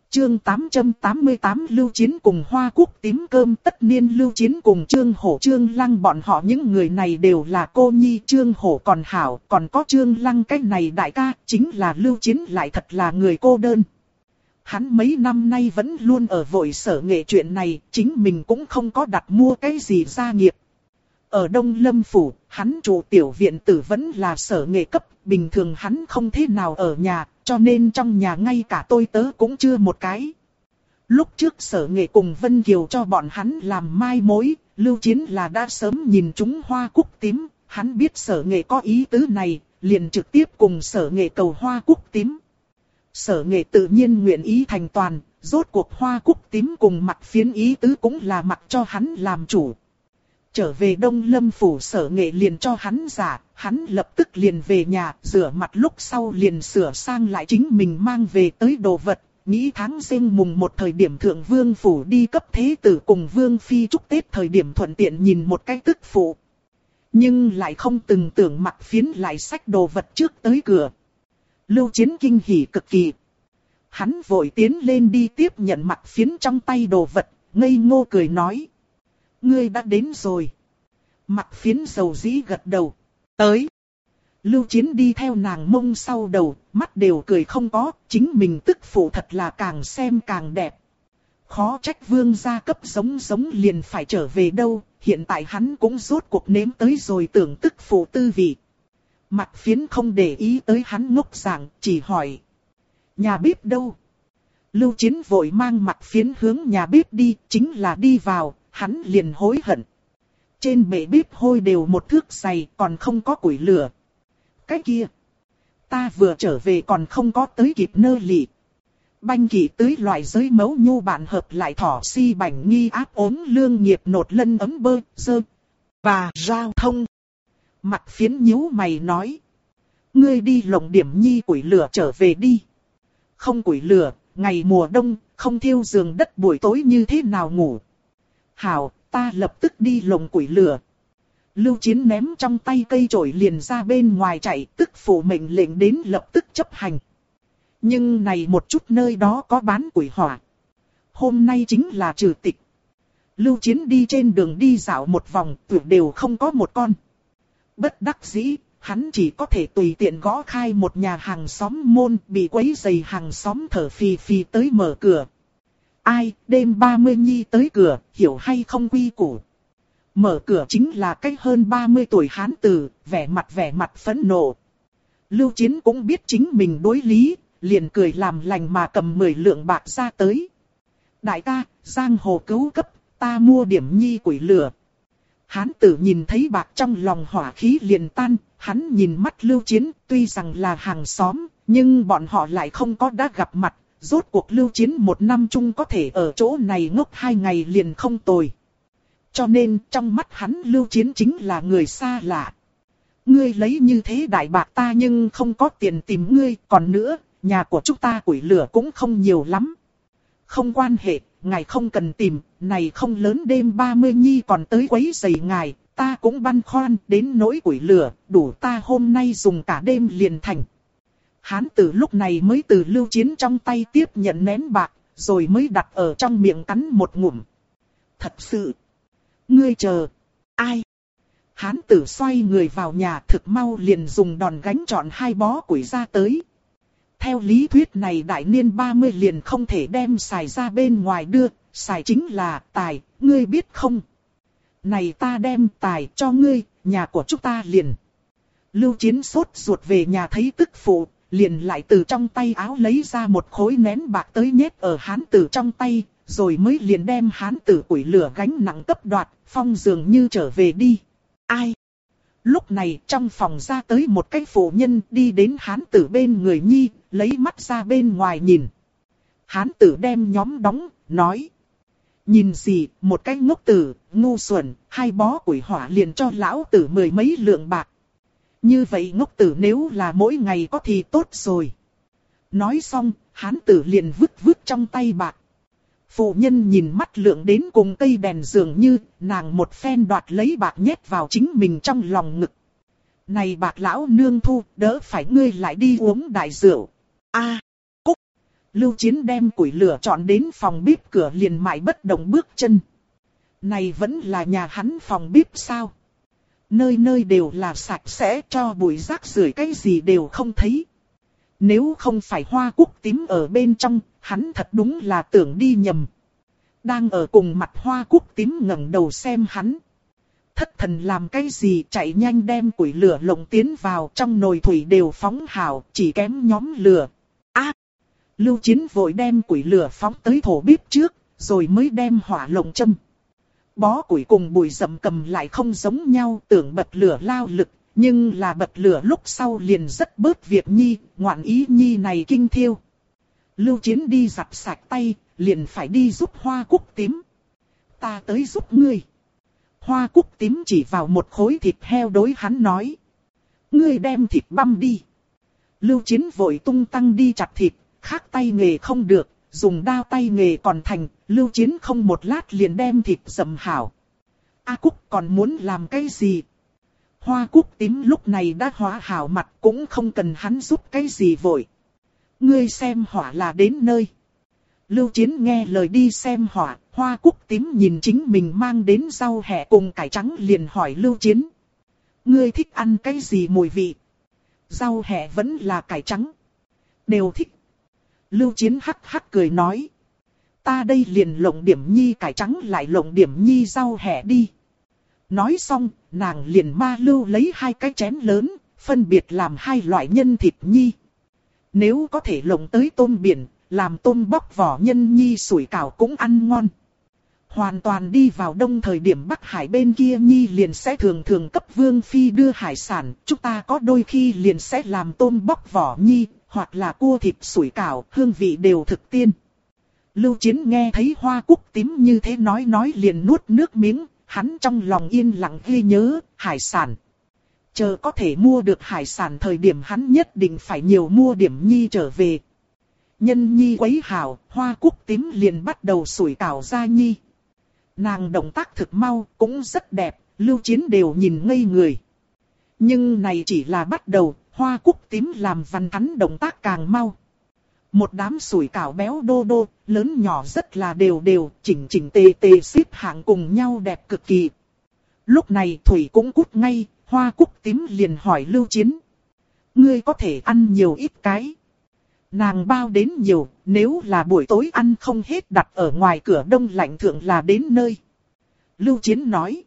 Chương 888 Lưu Chiến cùng Hoa Cúc tím cơm tất niên. Lưu Chiến cùng Trương Hổ Trương Lăng bọn họ những người này đều là cô nhi. Trương Hổ còn hảo, còn có Trương Lăng cái này đại ca, chính là Lưu Chiến lại thật là người cô đơn. Hắn mấy năm nay vẫn luôn ở vội Sở Nghệ chuyện này, chính mình cũng không có đặt mua cái gì gia nghiệp. Ở Đông Lâm Phủ, hắn trụ tiểu viện tử vẫn là Sở Nghệ cấp, bình thường hắn không thế nào ở nhà, cho nên trong nhà ngay cả tôi tớ cũng chưa một cái. Lúc trước Sở Nghệ cùng Vân Kiều cho bọn hắn làm mai mối, Lưu Chiến là đã sớm nhìn chúng Hoa Cúc tím, hắn biết Sở Nghệ có ý tứ này, liền trực tiếp cùng Sở Nghệ cầu Hoa Cúc tím. Sở Nghệ tự nhiên nguyện ý thành toàn, rốt cuộc Hoa Cúc tím cùng Mặc Phiến ý tứ cũng là mặc cho hắn làm chủ. Trở về Đông Lâm Phủ, Sở Nghệ liền cho hắn giả, hắn lập tức liền về nhà, rửa mặt lúc sau liền sửa sang lại chính mình mang về tới đồ vật, nghĩ tháng Giêng mùng 1 thời điểm Thượng Vương Phủ đi cấp thế tử cùng Vương Phi chúc Tết thời điểm thuận tiện nhìn một cái tức phụ. Nhưng lại không từng tưởng Mặc Phiến lại xách đồ vật trước tới cửa. Lưu Chiến kinh hỉ cực kỳ. Hắn vội tiến lên đi tiếp nhận Mặc Phiến trong tay đồ vật, ngây ngô cười nói. Ngươi đã đến rồi. Mặc Phiến dầu dĩ gật đầu. Tới. Lưu Chiến đi theo nàng mông sau đầu, mắt đều cười không có, chính mình tức phụ thật là càng xem càng đẹp. Khó trách Vương gia cấp giống liền phải trở về đâu, hiện tại hắn cũng rốt cuộc nếm tới rồi tưởng tức phụ tư vị. Mặc Phiến không để ý tới hắn ngốc dạng, chỉ hỏi. Nhà bếp đâu? Lưu Chiến vội mang Mặc Phiến hướng nhà bếp đi, chính là đi vào. Hắn liền hối hận. Trên bệ bếp hôi đều một thước dày, còn không có củi lửa. Cái kia, ta vừa trở về còn không có tới kịp nơ lị. Banh kỵ tưới loại giới mấu nhu bạn hợp lại thỏ si bảnh nghi áp ốm lương nghiệp nột lân ấm bơ, dơ. Và giao thông. Mặc Phiến nhíu mày nói. Ngươi đi lộng điểm nhi củi lửa trở về đi. Không củi lửa, ngày mùa đông, không thiêu giường đất buổi tối như thế nào ngủ. Hảo, ta lập tức đi lồng củi lửa. Lưu Chiến ném trong tay cây chổi liền ra bên ngoài chạy, tức phụ mệnh lệnh đến lập tức chấp hành. Nhưng này một chút nơi đó có bán củi hỏa. Hôm nay chính là trừ tịch. Lưu Chiến đi trên đường đi dạo một vòng, tuyệt đều không có một con. Bất đắc dĩ, hắn chỉ có thể tùy tiện gõ khai một nhà hàng xóm môn, bị quấy rầy hàng xóm thở phì phì tới mở cửa. Ai, đêm 30 nhi tới cửa, hiểu hay không quy củ. Mở cửa chính là cách hơn 30 tuổi hán tử, vẻ mặt phẫn nộ. Lưu Chiến cũng biết chính mình đối lý, liền cười làm lành mà cầm 10 lượng bạc ra tới. Đại ca, giang hồ cứu cấp, ta mua điểm nhi củi lửa. Hán tử nhìn thấy bạc trong lòng hỏa khí liền tan, hắn nhìn mắt Lưu Chiến, tuy rằng là hàng xóm, nhưng bọn họ lại không có đã gặp mặt. Rốt cuộc Lưu Chiến một năm chung có thể ở chỗ này ngốc 2 ngày liền không tồi. Cho nên trong mắt hắn Lưu Chiến chính là người xa lạ. Ngươi lấy như thế đại bạc ta nhưng không có tiền tìm ngươi. Còn nữa, nhà của chúng ta củi lửa cũng không nhiều lắm. Không quan hệ, ngài không cần tìm. Này không lớn đêm 30 nhi còn tới quấy rầy ngài. Ta cũng băn khoăn đến nỗi củi lửa, đủ ta hôm nay dùng cả đêm liền thành. Hán tử lúc này mới từ Lưu Chiến trong tay tiếp nhận nén bạc, rồi mới đặt ở trong miệng cắn một ngụm. Thật sự. Ngươi chờ. Ai? Hán tử xoay người vào nhà thực mau liền dùng đòn gánh chọn 2 bó củi ra tới. Theo lý thuyết này đại niên 30 liền không thể đem xài ra bên ngoài đưa, xài chính là tài, ngươi biết không? Này ta đem tài cho ngươi, nhà của chúng ta liền. Lưu Chiến sốt ruột về nhà thấy tức phụ. Liền lại từ trong tay áo lấy ra một khối nén bạc tới nhét ở hán tử trong tay, rồi mới liền đem hán tử củi lửa gánh nặng cấp đoạt, phong dường như trở về đi. Ai? Lúc này trong phòng ra tới một cái phụ nhân đi đến hán tử bên người nhi, lấy mắt ra bên ngoài nhìn. Hán tử đem nhóm đóng, nói. Nhìn gì, một cái ngốc tử, ngu xuẩn, 2 bó củi hỏa liền cho lão tử 10 mấy lượng bạc. Như vậy ngốc tử nếu là mỗi ngày có thì tốt rồi. Nói xong, hán tử liền vứt trong tay bạc. Phụ nhân nhìn mắt lượng đến cùng cây đèn dường như, nàng một phen đoạt lấy bạc nhét vào chính mình trong lòng ngực. Này bạc lão nương thu, đỡ phải ngươi lại đi uống đại rượu. Cúc. Lưu Chiến đem củi lửa chọn đến phòng bếp cửa liền mãi bất động bước chân. Này vẫn là nhà hắn phòng bếp sao? Nơi nơi đều là sạch sẽ, cho bụi rác rưởi cái gì đều không thấy. Nếu không phải hoa cúc tím ở bên trong, hắn thật đúng là tưởng đi nhầm. Đang ở cùng mặt hoa cúc tím ngẩng đầu xem hắn. Thất thần làm cái gì, chạy nhanh đem củi lửa lồng tiến vào, trong nồi thủy đều phóng hào, chỉ kém nhóm lửa. Lưu Chiến vội đem củi lửa phóng tới thổ bếp trước, rồi mới đem hỏa lồng châm. Bó củi cùng bụi rậm cầm lại không giống nhau, tưởng bật lửa lao lực, nhưng là bật lửa lúc sau liền rất bớt việc nhi, ngoạn ý nhi này kinh thiêu. Lưu Chiến đi giặt sạch tay, liền phải đi giúp hoa cúc tím. Ta tới giúp ngươi. Hoa cúc tím chỉ vào một khối thịt heo đối hắn nói. Ngươi đem thịt băm đi. Lưu Chiến vội tung tăng đi chặt thịt, khác tay nghề không được, dùng đao tay nghề còn thành, Lưu Chiến không một lát liền đem thịt dầm hảo. A Cúc còn muốn làm cái gì? Hoa cúc tím lúc này đã hóa hảo mặt, cũng không cần hắn giúp cái gì vội. Ngươi xem hỏa là đến nơi. Lưu Chiến nghe lời đi xem hỏa, hoa cúc tím nhìn chính mình mang đến rau hẹ cùng cải trắng liền hỏi Lưu Chiến. Ngươi thích ăn cái gì mùi vị? Rau hẹ vẫn là cải trắng? Đều thích. Lưu Chiến hắc hắc cười nói. Ta đây liền lộng điểm nhi cải trắng lại lộng điểm nhi rau hẹ đi. Nói xong, nàng liền ma lưu lấy 2 cái chén lớn, phân biệt làm 2 loại nhân thịt nhi. Nếu có thể lộng tới tôm biển, làm tôm bóc vỏ nhân nhi sủi cảo cũng ăn ngon. Hoàn toàn đi vào đông thời điểm Bắc Hải bên kia nhi liền sẽ thường thường cấp vương phi đưa hải sản. Chúng ta có đôi khi liền sẽ làm tôm bóc vỏ nhi, hoặc là cua thịt sủi cảo, hương vị đều thực tiên. Lưu Chiến nghe thấy hoa cúc tím như thế nói liền nuốt nước miếng, hắn trong lòng yên lặng ghi nhớ, hải sản. Chờ có thể mua được hải sản thời điểm hắn nhất định phải nhiều mua điểm nhi trở về. Nhân nhi quấy hảo, hoa cúc tím liền bắt đầu sủi cảo ra nhi. Nàng động tác thực mau, cũng rất đẹp, Lưu Chiến đều nhìn ngây người. Nhưng này chỉ là bắt đầu, hoa cúc tím làm văn thắn động tác càng mau. Một đám sủi cảo béo đô đô, lớn nhỏ rất là đều, chỉnh tề xếp hạng cùng nhau đẹp cực kỳ. Lúc này Thủy cũng cút ngay, hoa cúc tím liền hỏi Lưu Chiến. Ngươi có thể ăn nhiều ít cái? Nàng bao đến nhiều, nếu là buổi tối ăn không hết đặt ở ngoài cửa đông lạnh thượng là đến nơi. Lưu Chiến nói.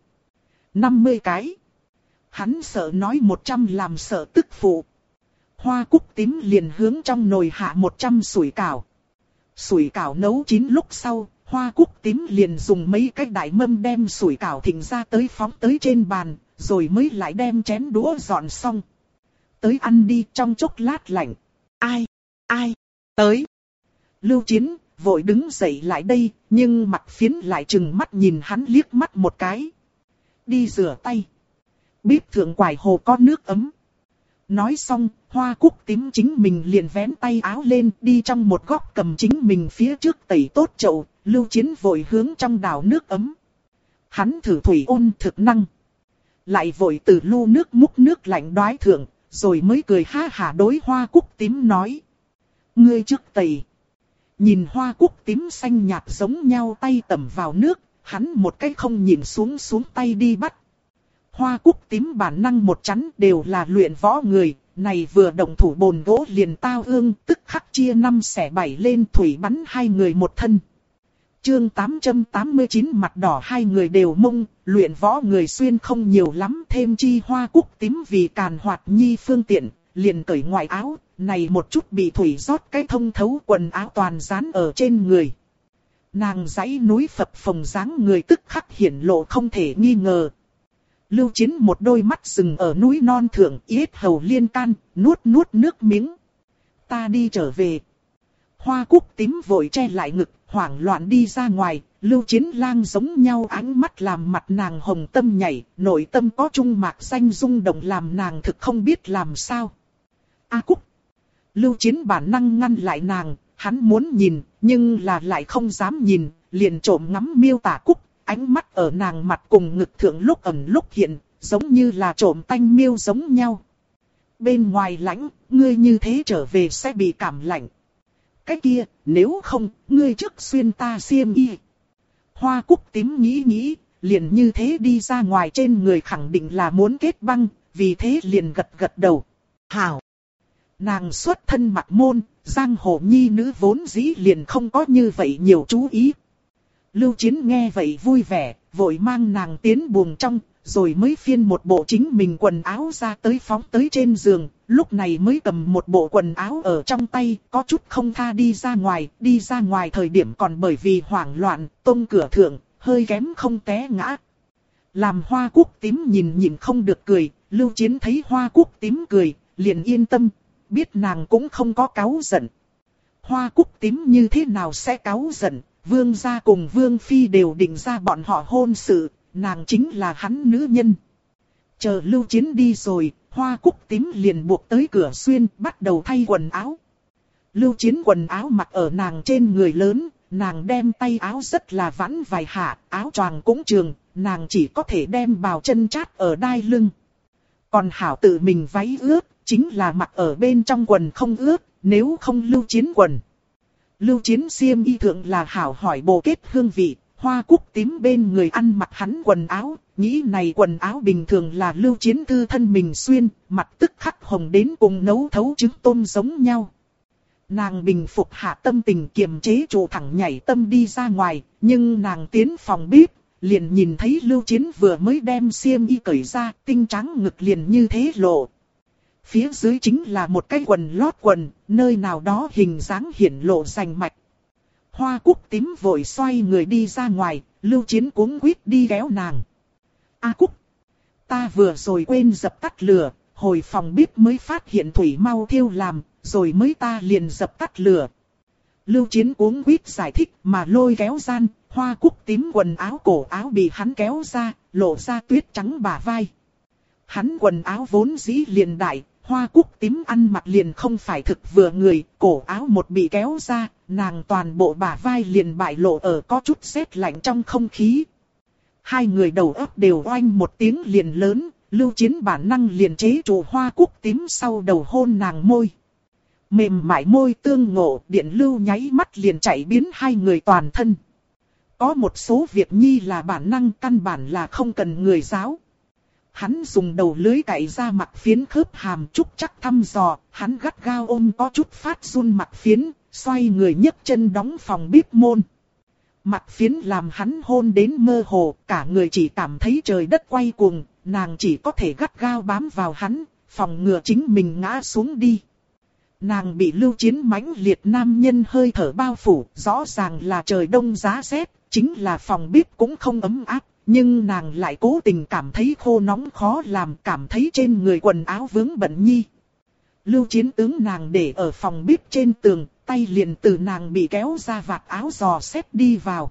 50 cái. Hắn sợ nói 100 làm sợ tức phụ. Hoa cúc tím liền hướng trong nồi hạ 100 sủi cảo. Sủi cảo nấu chín lúc sau, hoa cúc tím liền dùng mấy cái đại mâm đem sủi cảo thịnh ra tới phóng tới trên bàn, rồi mới lại đem chén đũa dọn xong. Tới ăn đi, trong chốc lát lạnh. Ai, tới. Lưu Chiến vội đứng dậy lại đây, nhưng mặt phiến lại trừng mắt nhìn hắn liếc mắt một cái. Đi rửa tay. Bếp thượng quải hồ có nước ấm. Nói xong, hoa cúc tím chính mình liền vén tay áo lên, đi trong một góc cầm chính mình phía trước tẩy tốt chậu. Lưu Chiến vội hướng trong đảo nước ấm. Hắn thử thủy ôn thực năng. Lại vội từ lu nước múc nước lạnh đoái thượng, rồi mới cười ha hả đối hoa cúc tím nói. Ngươi trước tẩy. Nhìn hoa cúc tím xanh nhạt giống nhau tay tẩm vào nước, hắn một cái không nhìn xuống tay đi bắt. Hoa cúc tím bản năng một chắn đều là luyện võ người, này vừa động thủ bồn gỗ liền tao ương, tức khắc chia 5 xẻ 7 lên thủy bắn 2 người một thân. Chương 889 mặt đỏ 2 người đều mông, luyện võ người xuyên không nhiều lắm, thêm chi hoa cúc tím vì càn hoạt nhi phương tiện, liền cởi ngoại áo, này một chút bị thủy rót cái thông thấu quần áo toàn dán ở trên người. Nàng dãy núi phập phồng dáng người tức khắc hiển lộ không thể nghi ngờ. Lưu Chiến một đôi mắt dừng ở núi non thượng, yết hầu liên can, nuốt nước miếng. Ta đi trở về. Hoa cúc tím vội che lại ngực, hoảng loạn đi ra ngoài. Lưu Chiến lang giống nhau ánh mắt làm mặt nàng hồng tâm nhảy, nội tâm có trung mạc xanh rung động làm nàng thực không biết làm sao. A Cúc. Lưu Chiến bản năng ngăn lại nàng, hắn muốn nhìn, nhưng là lại không dám nhìn, liền trộm ngắm miêu tả Cúc. Ánh mắt ở nàng mặt cùng ngực thượng lúc ẩn lúc hiện, giống như là trộm tanh miêu giống nhau. Bên ngoài lãnh, ngươi như thế trở về sẽ bị cảm lạnh. cái kia, nếu không, ngươi trước xuyên ta xiêm y. Hoa Cúc Tím nghĩ nghĩ, liền như thế đi ra ngoài, trên người khẳng định là muốn kết băng, vì thế liền gật gật đầu. Hảo! Nàng xuất thân mặc môn, giang hồ nhi nữ vốn dĩ liền không có như vậy nhiều chú ý. Lưu Chiến nghe vậy vui vẻ, vội mang nàng tiến buồng trong, rồi mới phiên một bộ chính mình quần áo ra tới phóng tới trên giường, lúc này mới cầm một bộ quần áo ở trong tay, có chút không tha đi ra ngoài thời điểm còn bởi vì hoảng loạn, tông cửa thượng, hơi kém không té ngã. Làm Hoa Cúc Tím nhìn không được cười, Lưu Chiến thấy Hoa Cúc Tím cười, liền yên tâm, biết nàng cũng không có cáu giận. Hoa Cúc Tím như thế nào sẽ cáu giận, Vương gia cùng Vương Phi đều định ra bọn họ hôn sự, nàng chính là hắn nữ nhân. Chờ Lưu Chiến đi rồi, Hoa Cúc Tím liền buộc tới cửa xuyên, bắt đầu thay quần áo. Lưu Chiến quần áo mặc ở nàng trên người lớn, nàng đem tay áo rất là vãn vài hạ, áo choàng cũng trường, nàng chỉ có thể đem bào chân chát ở đai lưng. Còn hảo tự mình váy ướt, chính là mặc ở bên trong quần không ướt, nếu không Lưu Chiến quần. Lưu Chiến xiêm y thượng là hảo hỏi bồ kết hương vị, Hoa Cúc Tím bên người ăn mặc hắn quần áo, nghĩ này quần áo bình thường là Lưu Chiến thư thân mình xuyên, mặt tức khắc hồng đến cùng nấu thấu trứng tôm giống nhau. Nàng bình phục hạ tâm tình, kiềm chế trụ thẳng nhảy tâm đi ra ngoài, nhưng nàng tiến phòng bếp, liền nhìn thấy Lưu Chiến vừa mới đem xiêm y cởi ra, tinh trắng ngực liền như thế lộ. Phía dưới chính là một cái quần lót quần, nơi nào đó hình dáng hiển lộ rành mạch. Hoa Cúc Tím vội xoay người đi ra ngoài, Lưu Chiến cuống quýt đi kéo nàng. A Cúc, ta vừa rồi quên dập tắt lửa, hồi phòng bếp mới phát hiện thủy mau thiêu làm, rồi mới ta liền dập tắt lửa. Lưu Chiến cuống quýt giải thích mà lôi kéo gian, Hoa Cúc Tím quần áo cổ áo bị hắn kéo ra, lộ ra tuyết trắng bả vai. Hắn quần áo vốn dĩ liền đại, Hoa Cúc Tím ăn mặc liền không phải thực vừa người, cổ áo một bị kéo ra, nàng toàn bộ bả vai liền bại lộ ở có chút sét lạnh trong không khí. Hai người đầu óc đều oanh một tiếng liền lớn, Lưu Chiến bản năng liền chế trụ Hoa Cúc Tím sau đầu hôn nàng môi. Mềm mại môi tương ngộ, điện lưu nháy mắt liền chạy biến hai người toàn thân. Có một số việc nhi là bản năng, căn bản là không cần người giáo. Hắn dùng đầu lưới cạy ra mặt phiến khớp hàm trúc chắc thăm dò, hắn gắt gao ôm có chút phát run mặt phiến, xoay người nhấc chân đóng phòng bếp môn. Mặt phiến làm hắn hôn đến mơ hồ, cả người chỉ cảm thấy trời đất quay cuồng, nàng chỉ có thể gắt gao bám vào hắn, phòng ngừa chính mình ngã xuống đi. Nàng bị Lưu Chiến mãnh liệt nam nhân hơi thở bao phủ, rõ ràng là trời đông giá rét, chính là phòng bếp cũng không ấm áp, nhưng nàng lại cố tình cảm thấy khô nóng khó làm, cảm thấy trên người quần áo vướng bẩn nhi. Lưu Chiến tướng nàng để ở phòng bếp trên tường, tay liền từ nàng bị kéo ra vạt áo dò xét đi vào.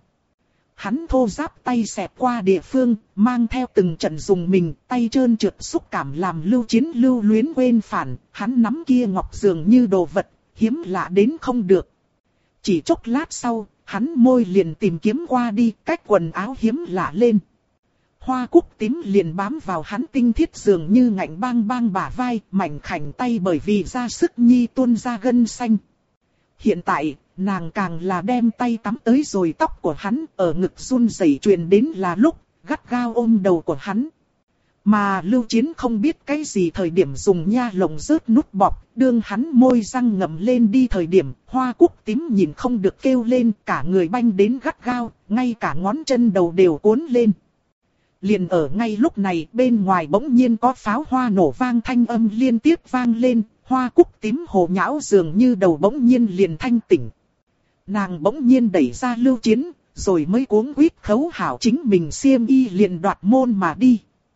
Hắn thô ráp tay xẹt qua địa phương, mang theo từng trận dùng mình, tay trơn trượt xúc cảm làm Lưu Chiến lưu luyến quên phản, hắn nắm kia ngọc dường như đồ vật, hiếm lạ đến không được. Chỉ chốc lát sau, hắn môi liền tìm kiếm qua đi, cách quần áo hiếm lạ lên. Hoa Cúc Tím liền bám vào hắn tinh thiết dường như ngạnh bang bang bả vai, mảnh khảnh tay bởi vì ra sức nhi tuôn ra gân xanh. Hiện tại, nàng càng là đem tay tắm tới rồi tóc của hắn, ở ngực run rẩy truyền đến là lúc, gắt gao ôm đầu của hắn. Mà Lưu Chiến không biết cái gì thời điểm dùng nha lồng rớt nút bọt, đương hắn môi răng ngậm lên đi thời điểm, Hoa Cúc Tím nhìn không được kêu lên, cả người banh đến gắt gao, ngay cả ngón chân đầu đều cuốn lên. Liền ở ngay lúc này, bên ngoài bỗng nhiên có pháo hoa nổ vang, thanh âm liên tiếp vang lên, Hoa Cúc Tím hồ nhão dường như đầu bỗng nhiên liền thanh tỉnh. Nàng bỗng nhiên đẩy ra Lưu Chiến, rồi mới cuống quýt khấu hảo chính mình xiêm y liền đoạt môn mà đi.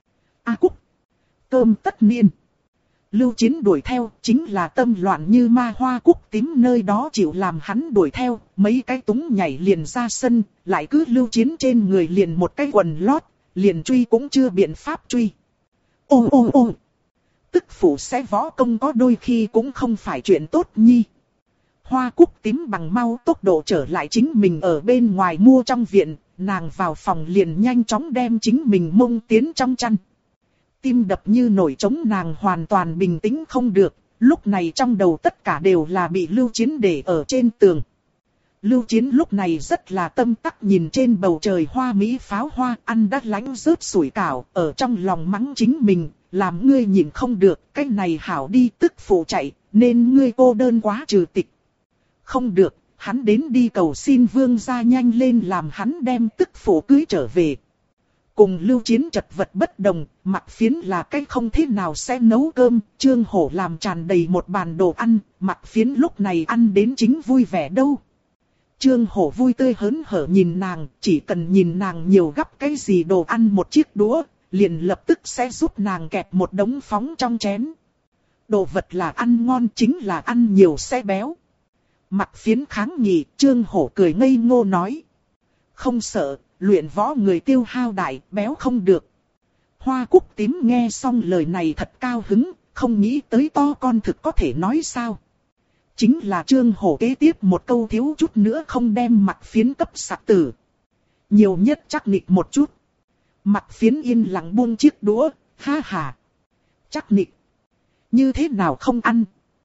A Cúc, cơm tất niên. Lưu Chiến đuổi theo, chính là tâm loạn như ma. Hoa Cúc Tím nơi đó chịu làm hắn đuổi theo, mấy cái túng nhảy liền ra sân, lại cứ Lưu Chiến trên người liền một cái quần lót, liền truy cũng chưa biện pháp truy. Ô ô ô, tức phụ sẽ võ công có đôi khi cũng không phải chuyện tốt nhi. Hoa Cúc Tím bằng mau tốc độ trở lại chính mình ở bên ngoài mua trong viện, nàng vào phòng liền nhanh chóng đem chính mình mông tiến trong chăn. Tim đập như nổi trống, nàng hoàn toàn bình tĩnh không được, Lúc này trong đầu tất cả đều là bị Lưu Chiến để ở trên tường. Lưu Chiến lúc này rất là tâm tắc nhìn trên bầu trời hoa mỹ pháo hoa, ăn đắt lánh rớt sủi cảo, ở trong lòng mắng chính mình, làm ngươi nhìn không được, cái này hảo đi tức phụ chạy, nên ngươi cô đơn quá trừ tịch. Không được, hắn đến đi cầu xin vương gia nhanh lên làm hắn đem tức phụ cưới trở về. Cùng Lưu Chiến chật vật bất đồng, Mạc Phiến là cái không thế nào sẽ nấu cơm, Trương Hổ làm tràn đầy một bàn đồ ăn, Mạc Phiến lúc này ăn đến chính vui vẻ đâu. Trương Hổ vui tươi hớn hở nhìn nàng, chỉ cần nhìn nàng nhiều gắp cái gì đồ ăn một chiếc đũa, liền lập tức sẽ giúp nàng kẹp một đống phóng trong chén. Đồ vật là ăn ngon chính là ăn nhiều sẽ béo. Mạc Phiến kháng nghị, Trương Hổ cười ngây ngô nói. Không sợ, luyện võ người tiêu hao đại, béo không được. Hoa Cúc Tím nghe xong lời này thật cao hứng, không nghĩ tới to con thực có thể nói sao. Chính là Trương Hổ kế tiếp một câu thiếu chút nữa không đem Mạc Phiến cấp sặc tử. Nhiều nhất chắc nịch một chút. Mạc Phiến yên lặng buông chiếc đũa, ha ha. Chắc nịch. Như thế nào không ăn?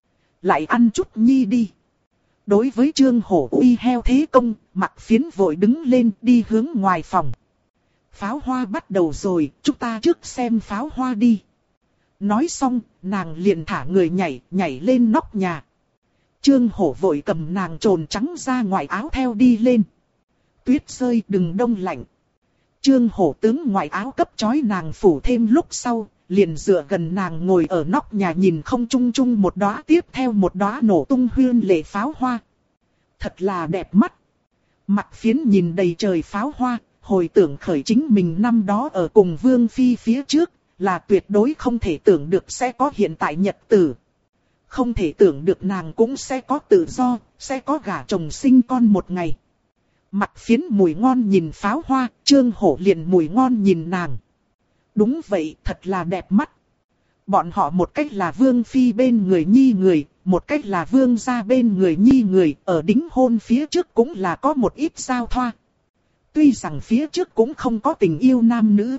Lại ăn chút nhi đi. Đối với Trương Hổ uy heo thế công, Mạc Phiến vội đứng lên đi hướng ngoài phòng. Pháo hoa bắt đầu rồi, chúng ta trước xem pháo hoa đi. Nói xong, nàng liền thả người nhảy lên nóc nhà. Trương Hổ vội cầm nàng trồn trắng ra ngoài áo theo đi lên. Tuyết rơi đừng đông lạnh. Trương Hổ tướng ngoại áo cấp chói nàng phủ thêm lúc sau, liền dựa gần nàng ngồi ở nóc nhà nhìn không trung trung một đóa tiếp theo một đóa nổ tung huyên lệ pháo hoa. Thật là đẹp mắt. Mạc Phiến nhìn đầy trời pháo hoa, hồi tưởng khởi chính mình năm đó ở cùng Vương Phi phía trước, là tuyệt đối không thể tưởng được sẽ có hiện tại nhật tử. Không thể tưởng được nàng cũng sẽ có tự do, sẽ có gả chồng sinh con một ngày. Mạc Phiến mùi ngon nhìn pháo hoa, Trương Hổ liền mùi ngon nhìn nàng. Đúng vậy, thật là đẹp mắt. Bọn họ một cách là Vương Phi bên người nhi người, một cách là Vương gia bên người nhi người, ở đính hôn phía trước cũng là có một ít giao thoa. Tuy rằng phía trước cũng không có tình yêu nam nữ.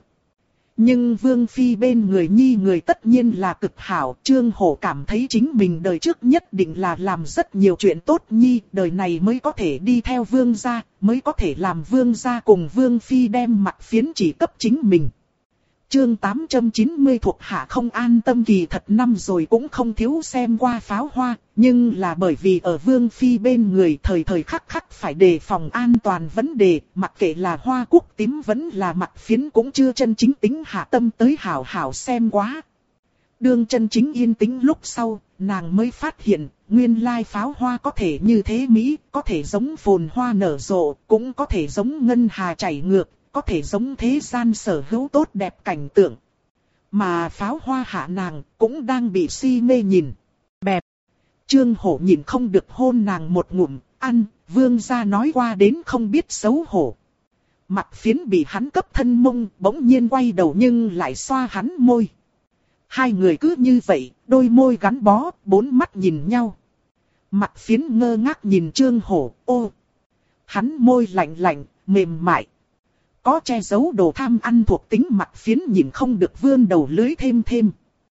Nhưng Vương Phi bên người nhi người tất nhiên là cực hảo. Trương Hổ cảm thấy chính mình đời trước nhất định là làm rất nhiều chuyện tốt nhi. Đời này mới có thể đi theo Vương gia, mới có thể làm Vương gia cùng Vương Phi đem Mạc Phiến chỉ cấp chính mình. Chương 890 thuộc hạ không an tâm kỳ thật năm rồi cũng không thiếu xem qua pháo hoa, nhưng là bởi vì ở Vương Phi bên người thời thời khắc khắc phải đề phòng an toàn vấn đề, mặc kệ là Hoa Cúc Tím vẫn là Mạc Phiến cũng chưa chân chính tính hạ tâm tới hảo hảo xem quá. Đương chân chính yên tĩnh lúc sau, nàng mới phát hiện, nguyên lai pháo hoa có thể như thế Mỹ, có thể giống phồn hoa nở rộ, cũng có thể giống ngân hà chảy ngược. Có thể giống thế gian sở hữu tốt đẹp cảnh tượng. Mà pháo hoa hạ nàng cũng đang bị si mê nhìn. Bẹp. Trương Hổ nhìn không được hôn nàng một ngụm, ăn, Vương gia nói qua đến không biết xấu hổ. Mạc Phiến bị hắn cấp thân mông, bỗng nhiên quay đầu nhưng lại xoa hắn môi. Hai người cứ như vậy, đôi môi gắn bó, bốn mắt nhìn nhau. Mạc Phiến ngơ ngác nhìn Trương Hổ, ô. Hắn môi lạnh lạnh, mềm mại. Có che giấu đồ tham ăn thuộc tính Mạc Phiến nhìn không được vươn đầu lưới thêm.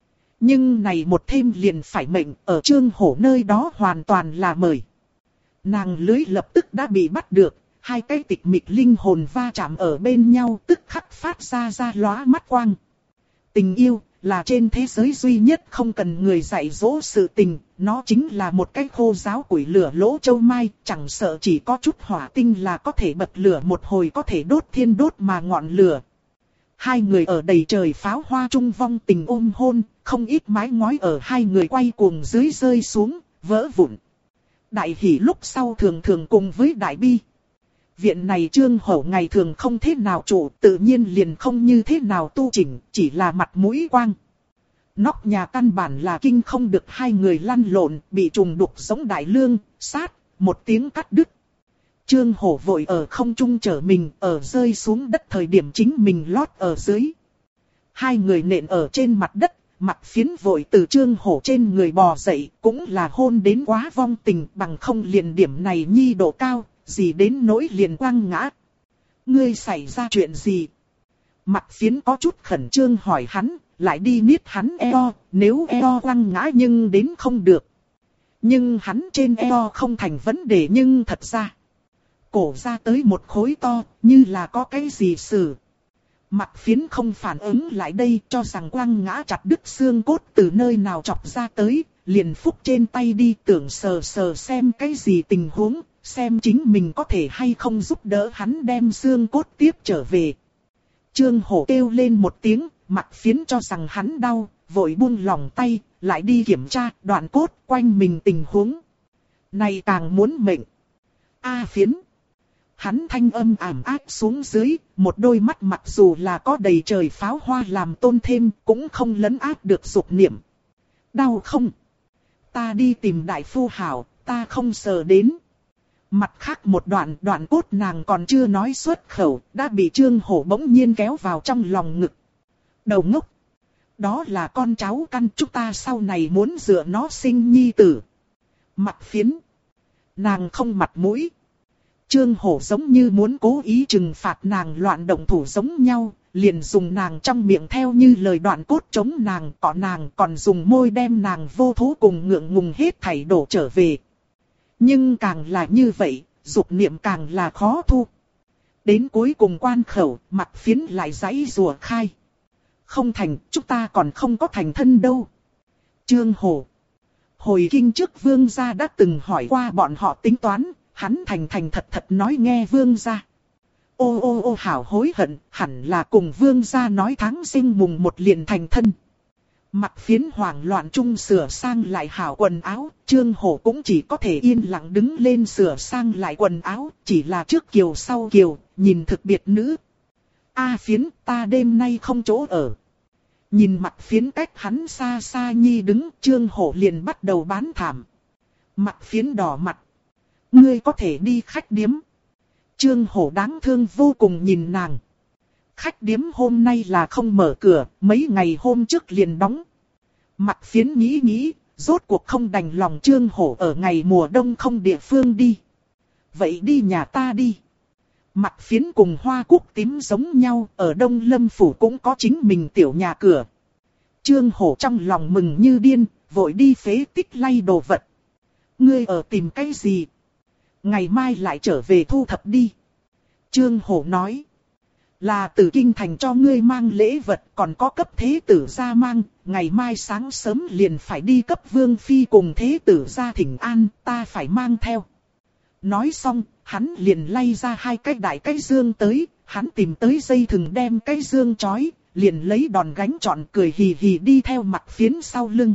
Nhưng này một thêm liền phải mệnh, ở Trương Hổ nơi đó hoàn toàn là mời. Nàng lưới lập tức đã bị bắt được, hai cái tịch mịch linh hồn va chạm ở bên nhau tức khắc phát ra lóa mắt quang. Tình yêu là trên thế giới duy nhất không cần người dạy dỗ sự tình, nó chính là một cái khô giáo củi lửa lỗ châu mai, chẳng sợ chỉ có chút hỏa tinh là có thể bật lửa một hồi có thể đốt thiên đốt mà ngọn lửa. Hai người ở đầy trời pháo hoa trung vong tình ôm hôn, không ít mái ngói ở hai người quay cuồng dưới rơi xuống, vỡ vụn. Đại hỷ lúc sau thường thường cùng với đại bi. Viện này Trương Hổ ngày thường không thế nào trụ, tự nhiên liền không như thế nào tu chỉnh, chỉ là mặt mũi quang. Nóc nhà căn bản là kinh không được hai người lăn lộn, bị trùng đục giống đại lương, sát, một tiếng cắt đứt. Trương Hổ vội ở không trung trở mình, ở rơi xuống đất thời điểm chính mình lót ở dưới. Hai người nện ở trên mặt đất, Mạc Phiến vội từ Trương Hổ trên người bò dậy, cũng là hôn đến quá vong tình, bằng không liền điểm này nhi độ cao. Gì đến nỗi liền quăng ngã. Ngươi xảy ra chuyện gì? Mạc Phiến có chút khẩn trương hỏi hắn, lại đi niết hắn eo, nếu eo quăng ngã nhưng đến không được. Nhưng hắn trên eo không thành vấn đề nhưng thật ra. Cổ ra tới một khối to, như là có cái gì xử. Mặt Phiến không phản ứng lại đây, cho rằng quăng ngã chặt đứt xương cốt từ nơi nào chọc ra tới, liền phúc trên tay đi tưởng sờ sờ xem cái gì tình huống, xem chính mình có thể hay không giúp đỡ hắn đem xương cốt tiếp trở về. Trương Hổ kêu lên một tiếng, Mặt Phiến cho rằng hắn đau, vội buông lỏng tay, lại đi kiểm tra đoạn cốt quanh mình tình huống. Này càng muốn mệnh. A Phiến. Hắn thanh âm ảm áp xuống dưới, một đôi mắt mặc dù là có đầy trời pháo hoa làm tôn thêm, cũng không lấn áp được dục niệm. Đau không? Ta đi tìm đại phu hảo, ta không sờ đến. Mặt khác một đoạn cốt nàng còn chưa nói xuất khẩu, đã bị Trương Hổ bỗng nhiên kéo vào trong lòng ngực. Đầu ngốc. Đó là con cháu căn, chúng ta sau này muốn dựa nó sinh nhi tử. Mặt Phiến. Nàng không mặt mũi. Trương Hổ giống như muốn cố ý trừng phạt nàng loạn động thủ giống nhau, liền dùng nàng trong miệng theo như lời đoạn cốt chống nàng, cọ nàng, còn dùng môi đem nàng vô thú cùng ngượng ngùng hết thảy đổ trở về. Nhưng càng là như vậy, dục niệm càng là khó thu. Đến cuối cùng quan khẩu, Mặt Phiến lại giãy rùa khai. Không thành, chúng ta còn không có thành thân đâu. Trương Hổ. Hồi kinh trước vương gia đã từng hỏi qua bọn họ tính toán, hắn thành thật nói nghe vương gia. Ô hảo hối hận, hẳn là cùng vương gia nói tháng sinh mùng 1 liền thành thân. Mặt Phiến hoảng loạn chung sửa sang lại hảo quần áo, Trương Hổ cũng chỉ có thể yên lặng đứng lên sửa sang lại quần áo, chỉ là trước kiều sau kiều, nhìn thực biệt nữ. A Phiến, ta đêm nay không chỗ ở. Nhìn Mặt Phiến cách hắn xa xa nhi đứng, Trương Hổ liền bắt đầu bán thảm. Mặt Phiến đỏ mặt. Ngươi có thể đi khách điếm. Trương Hổ đáng thương vô cùng nhìn nàng. Khách điếm hôm nay là không mở cửa, mấy ngày hôm trước liền đóng. Mặt Phiến nghĩ, rốt cuộc không đành lòng Trương Hổ ở ngày mùa đông không địa phương đi. Vậy đi nhà ta đi. Mặt Phiến cùng Hoa Cúc Tím giống nhau, ở Đông Lâm Phủ cũng có chính mình tiểu nhà cửa. Trương Hổ trong lòng mừng như điên, vội đi phế tích lay đồ vật. Ngươi ở tìm cái gì? Ngày mai lại trở về thu thập đi. Trương Hổ nói. Là từ kinh thành cho ngươi mang lễ vật, còn có cấp thế tử ra mang. Ngày mai sáng sớm liền phải đi cấp vương phi cùng thế tử ra thỉnh an, ta phải mang theo. Nói xong, hắn liền lay ra hai cái đại cái dương tới. Hắn tìm tới dây thừng đem cái dương trói, liền lấy đòn gánh trọn cười hì hì đi theo Mặt Phiến sau lưng.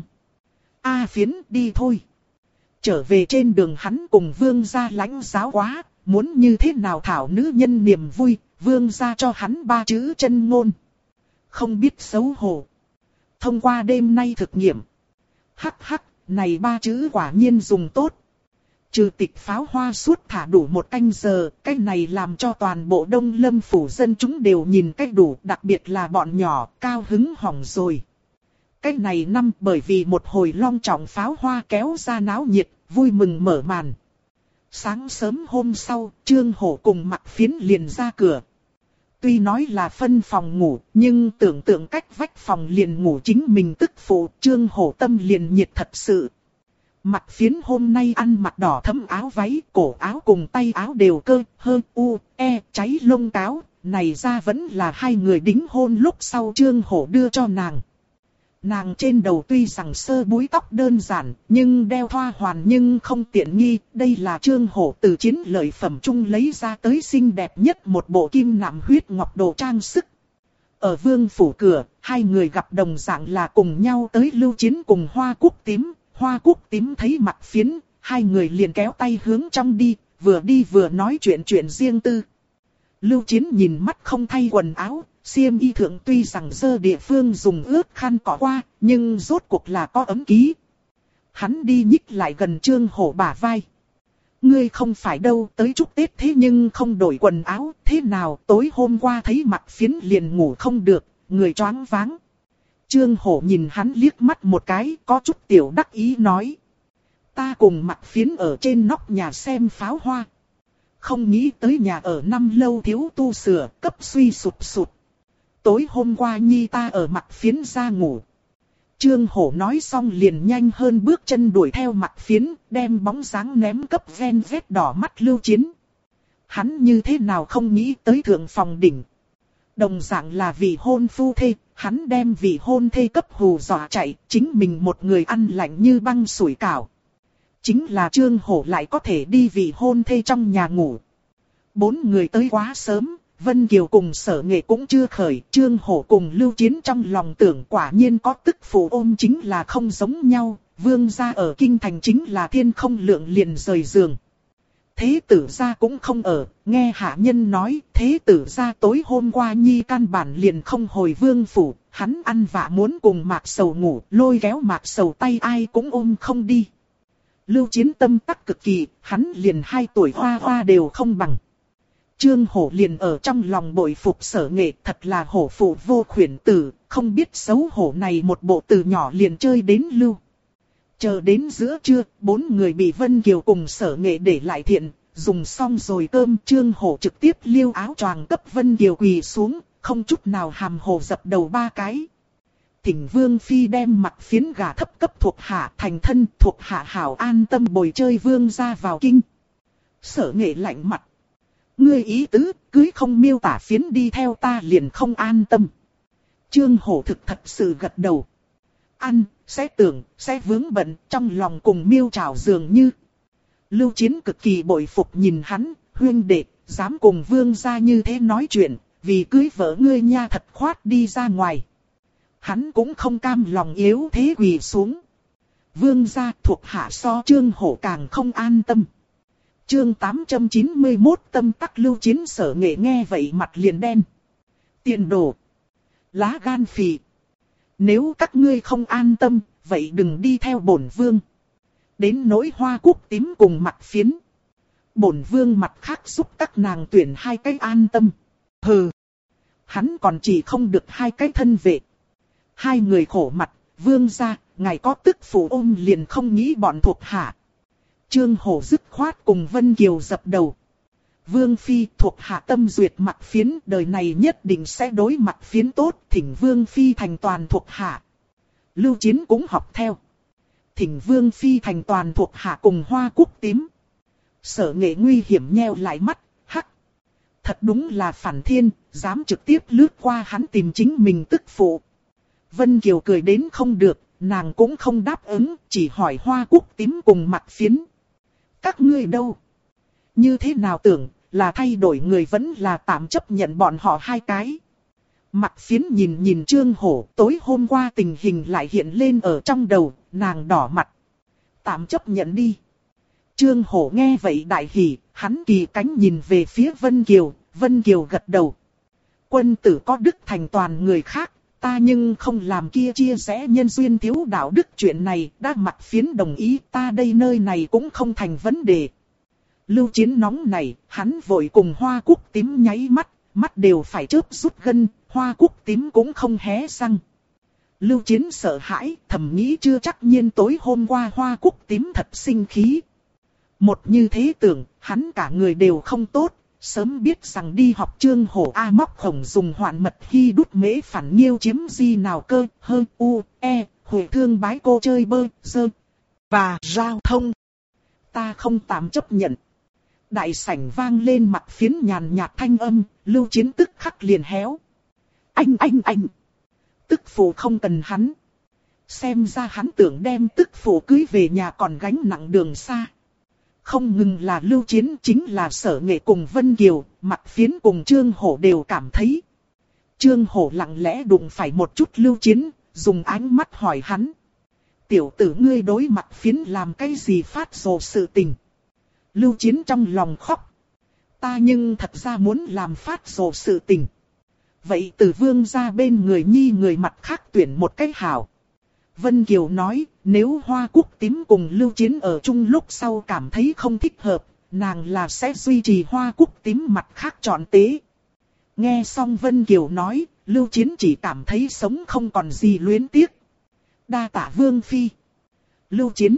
A Phiến đi thôi. Trở về trên đường hắn cùng vương gia lãnh giáo quá, muốn như thế nào thảo nữ nhân niềm vui, vương gia cho hắn 3 chữ chân ngôn. Không biết xấu hổ. Thông qua đêm nay thực nghiệm. Hắc hắc, này 3 chữ quả nhiên dùng tốt. Trừ tịch pháo hoa suốt thả đủ 1 canh giờ, cái này làm cho toàn bộ Đông Lâm Phủ dân chúng đều nhìn cách đủ, đặc biệt là bọn nhỏ, cao hứng hỏng rồi. Cái này năm bởi vì một hồi long trọng pháo hoa kéo ra náo nhiệt, vui mừng mở màn. Sáng sớm hôm sau, Trương Hổ cùng Mặt Phiến liền ra cửa. Tuy nói là phân phòng ngủ, nhưng tưởng tượng cách vách phòng liền ngủ chính mình tức phụ, Trương Hổ tâm liền nhiệt thật sự. Mặt Phiến hôm nay ăn mặc đỏ thẫm áo váy, cổ áo cùng tay áo đều cháy lông cáo, này ra vẫn là hai người đính hôn lúc sau Trương Hổ đưa cho nàng. Nàng trên đầu tuy rằng sơ búi tóc đơn giản, nhưng đeo thoa hoàn nhưng không tiện nghi, đây là Trương Hổ từ chiến lợi phẩm chung lấy ra tới xinh đẹp nhất một bộ kim nạm huyết ngọc đồ trang sức. Ở vương phủ cửa, hai người gặp đồng dạng là cùng nhau tới Lưu Chiến cùng Hoa Cúc Tím. Hoa Cúc Tím thấy Mặt Phiến, hai người liền kéo tay hướng trong đi vừa nói chuyện riêng tư. Lưu Chiến nhìn mắt không thay quần áo, xiêm y thượng tuy rằng dơ địa phương dùng ướt khăn cọ qua, nhưng rốt cuộc là có ấm ký. Hắn đi nhích lại gần Trương Hổ bả vai. Ngươi không phải đâu, tới chúc Tết thế nhưng không đổi quần áo, thế nào tối hôm qua thấy Mặt Phiến liền ngủ không được, người choáng váng. Trương Hổ nhìn hắn liếc mắt một cái, có chút tiểu đắc ý nói. Ta cùng Mặt Phiến ở trên nóc nhà xem pháo hoa. Không nghĩ tới nhà ở năm lâu thiếu tu sửa, cấp suy sụp. tối hôm qua nhi ta ở mặt phiến ra ngủ. Trương Hổ nói xong liền nhanh hơn bước chân đuổi theo mặt phiến, đem bóng dáng ném cấp ven vết đỏ mắt Lưu Chiến. Hắn như thế nào không nghĩ tới thượng phòng đỉnh. Đồng dạng là vị hôn phu thê, hắn đem vị hôn thê cấp hù dọa chạy, chính mình một người ăn lạnh như băng sủi cảo. Chính là Trương Hổ lại có thể đi vị hôn thê trong nhà ngủ. 4 người tới quá sớm, Vân Kiều cùng Sở Nghệ cũng chưa khởi, Trương Hổ cùng Lưu Chiến trong lòng tưởng quả nhiên có tức phụ ôm chính là không giống nhau, vương gia ở kinh thành chính là thiên không lượng liền rời giường. Thế tử gia cũng không ở, nghe hạ nhân nói, thế tử gia tối hôm qua nhi căn bản liền không hồi vương phủ, hắn ăn vạ muốn cùng Mạc Sầu ngủ, lôi kéo Mạc Sầu tay ai cũng ôm không đi. Lưu Chiến tâm tắc cực kỳ, hắn liền 2 tuổi hoa hoa đều không bằng. Trương Hổ liền ở trong lòng bội phục Sở Nghệ, thật là hổ phụ vô khuyển tử, không biết xấu hổ này một bộ từ nhỏ liền chơi đến lưu. Chờ đến giữa trưa, 4 người bị Vân Kiều cùng Sở Nghệ để lại thiện, dùng xong rồi cơm, Trương Hổ trực tiếp liêu áo choàng cấp Vân Kiều quỳ xuống, không chút nào hàm hồ dập đầu 3 cái. Thỉnh Vương Phi đem mặt phiến gà thấp cấp thuộc hạ thành thân, thuộc hạ hảo an tâm bồi chơi vương ra vào kinh. Sở Nghệ lạnh mặt. Ngươi ý tứ, cưới không miêu tả phiến đi theo ta liền không an tâm. Trương Hổ thực thật sự gật đầu. Ăn, sẽ tưởng, sẽ vướng bận, trong lòng cùng miêu trào dường như. Lưu Chiến cực kỳ bội phục nhìn hắn, huynh đệ, dám cùng vương gia như thế nói chuyện, vì cưới vợ ngươi nha thật khoát đi ra ngoài. Hắn cũng không cam lòng yếu thế quỳ xuống. Vương gia thuộc hạ so Trương Hổ càng không an tâm. Chương 891 tâm tắc Lưu Chiến Sở Nghệ nghe vậy mặt liền đen. Tiện đồ. Lá gan phì. Nếu các ngươi không an tâm, vậy đừng đi theo bổn vương. Đến nỗi Hoa Cúc tím cùng mặt phiến. Bổn vương mặt khác giúp các nàng tuyển 2 cái an tâm. Hừ. Hắn còn chỉ không được 2 cái thân vệ. 2 người khổ mặt, vương gia, ngài có tức phụ ôm liền không nghĩ bọn thuộc hạ. Trương Hổ dứt khoát cùng Vân Kiều dập đầu. Vương Phi thuộc hạ tâm duyệt mặt phiến, đời này nhất định sẽ đối mặt phiến tốt, thỉnh Vương Phi thành toàn thuộc hạ. Lưu Chiến cũng học theo. Thỉnh Vương Phi thành toàn thuộc hạ cùng Hoa Cúc tím. Sở Nghệ nguy hiểm nheo lại mắt, hắc. Thật đúng là phản thiên, dám trực tiếp lướt qua hắn tìm chính mình tức phụ. Vân Kiều cười đến không được, nàng cũng không đáp ứng, chỉ hỏi Hoa Cúc tím cùng mặt phiến. Các ngươi đâu? Như thế nào tưởng, là thay đổi người vẫn là tạm chấp nhận bọn họ 2 cái. Mặt phiến nhìn Trương Hổ, tối hôm qua tình hình lại hiện lên ở trong đầu, nàng đỏ mặt. Tạm chấp nhận đi. Trương Hổ nghe vậy đại hỉ, hắn kỳ cánh nhìn về phía Vân Kiều gật đầu. Quân tử có đức thành toàn người khác, ta nhưng không làm kia chia rẽ nhân duyên thiếu đạo đức chuyện này, đã mặt phiến đồng ý, ta đây nơi này cũng không thành vấn đề. Lưu Chiến nóng này, hắn vội cùng Hoa Cúc tím nháy mắt, mắt đều phải chớp rút gân, Hoa Cúc tím cũng không hé răng. Lưu Chiến sợ hãi, thầm nghĩ chưa chắc nhiên tối hôm qua Hoa Cúc tím thật sinh khí. Một như thế tưởng, hắn cả người đều không tốt, sớm biết rằng đi học Trương Hổ A móc khổng dùng hoạn mật khi đút mễ phản nghiêu chiếm di nào cơ, hơ, u, e, hồi thương bái cô chơi bơ, dơ, và giao thông. Ta không tạm chấp nhận. Đại sảnh vang lên mặt phiến nhàn nhạt thanh âm, Lưu Chiến tức khắc liền héo. Anh. Tức phụ không cần hắn. Xem ra hắn tưởng đem tức phụ cưới về nhà còn gánh nặng đường xa. Không ngừng là Lưu Chiến chính là Sở Nghệ cùng Vân Kiều, mặt phiến cùng Trương Hổ đều cảm thấy. Trương Hổ lặng lẽ đụng phải một chút Lưu Chiến, dùng ánh mắt hỏi hắn. Tiểu tử ngươi đối mặt phiến làm cái gì phát rồ sự tình. Lưu Chiến trong lòng khóc. Ta nhưng thật ra muốn làm phát rồ sự tình. Vậy từ vương ra bên người nhi người mặt khác tuyển một cái hảo. Vân Kiều nói, nếu Hoa Cúc tím cùng Lưu Chiến ở chung lúc sau cảm thấy không thích hợp, nàng là sẽ duy trì Hoa Cúc tím mặt khác chọn tế. Nghe xong Vân Kiều nói, Lưu Chiến chỉ cảm thấy sống không còn gì luyến tiếc. Đa tạ Vương Phi. Lưu Chiến.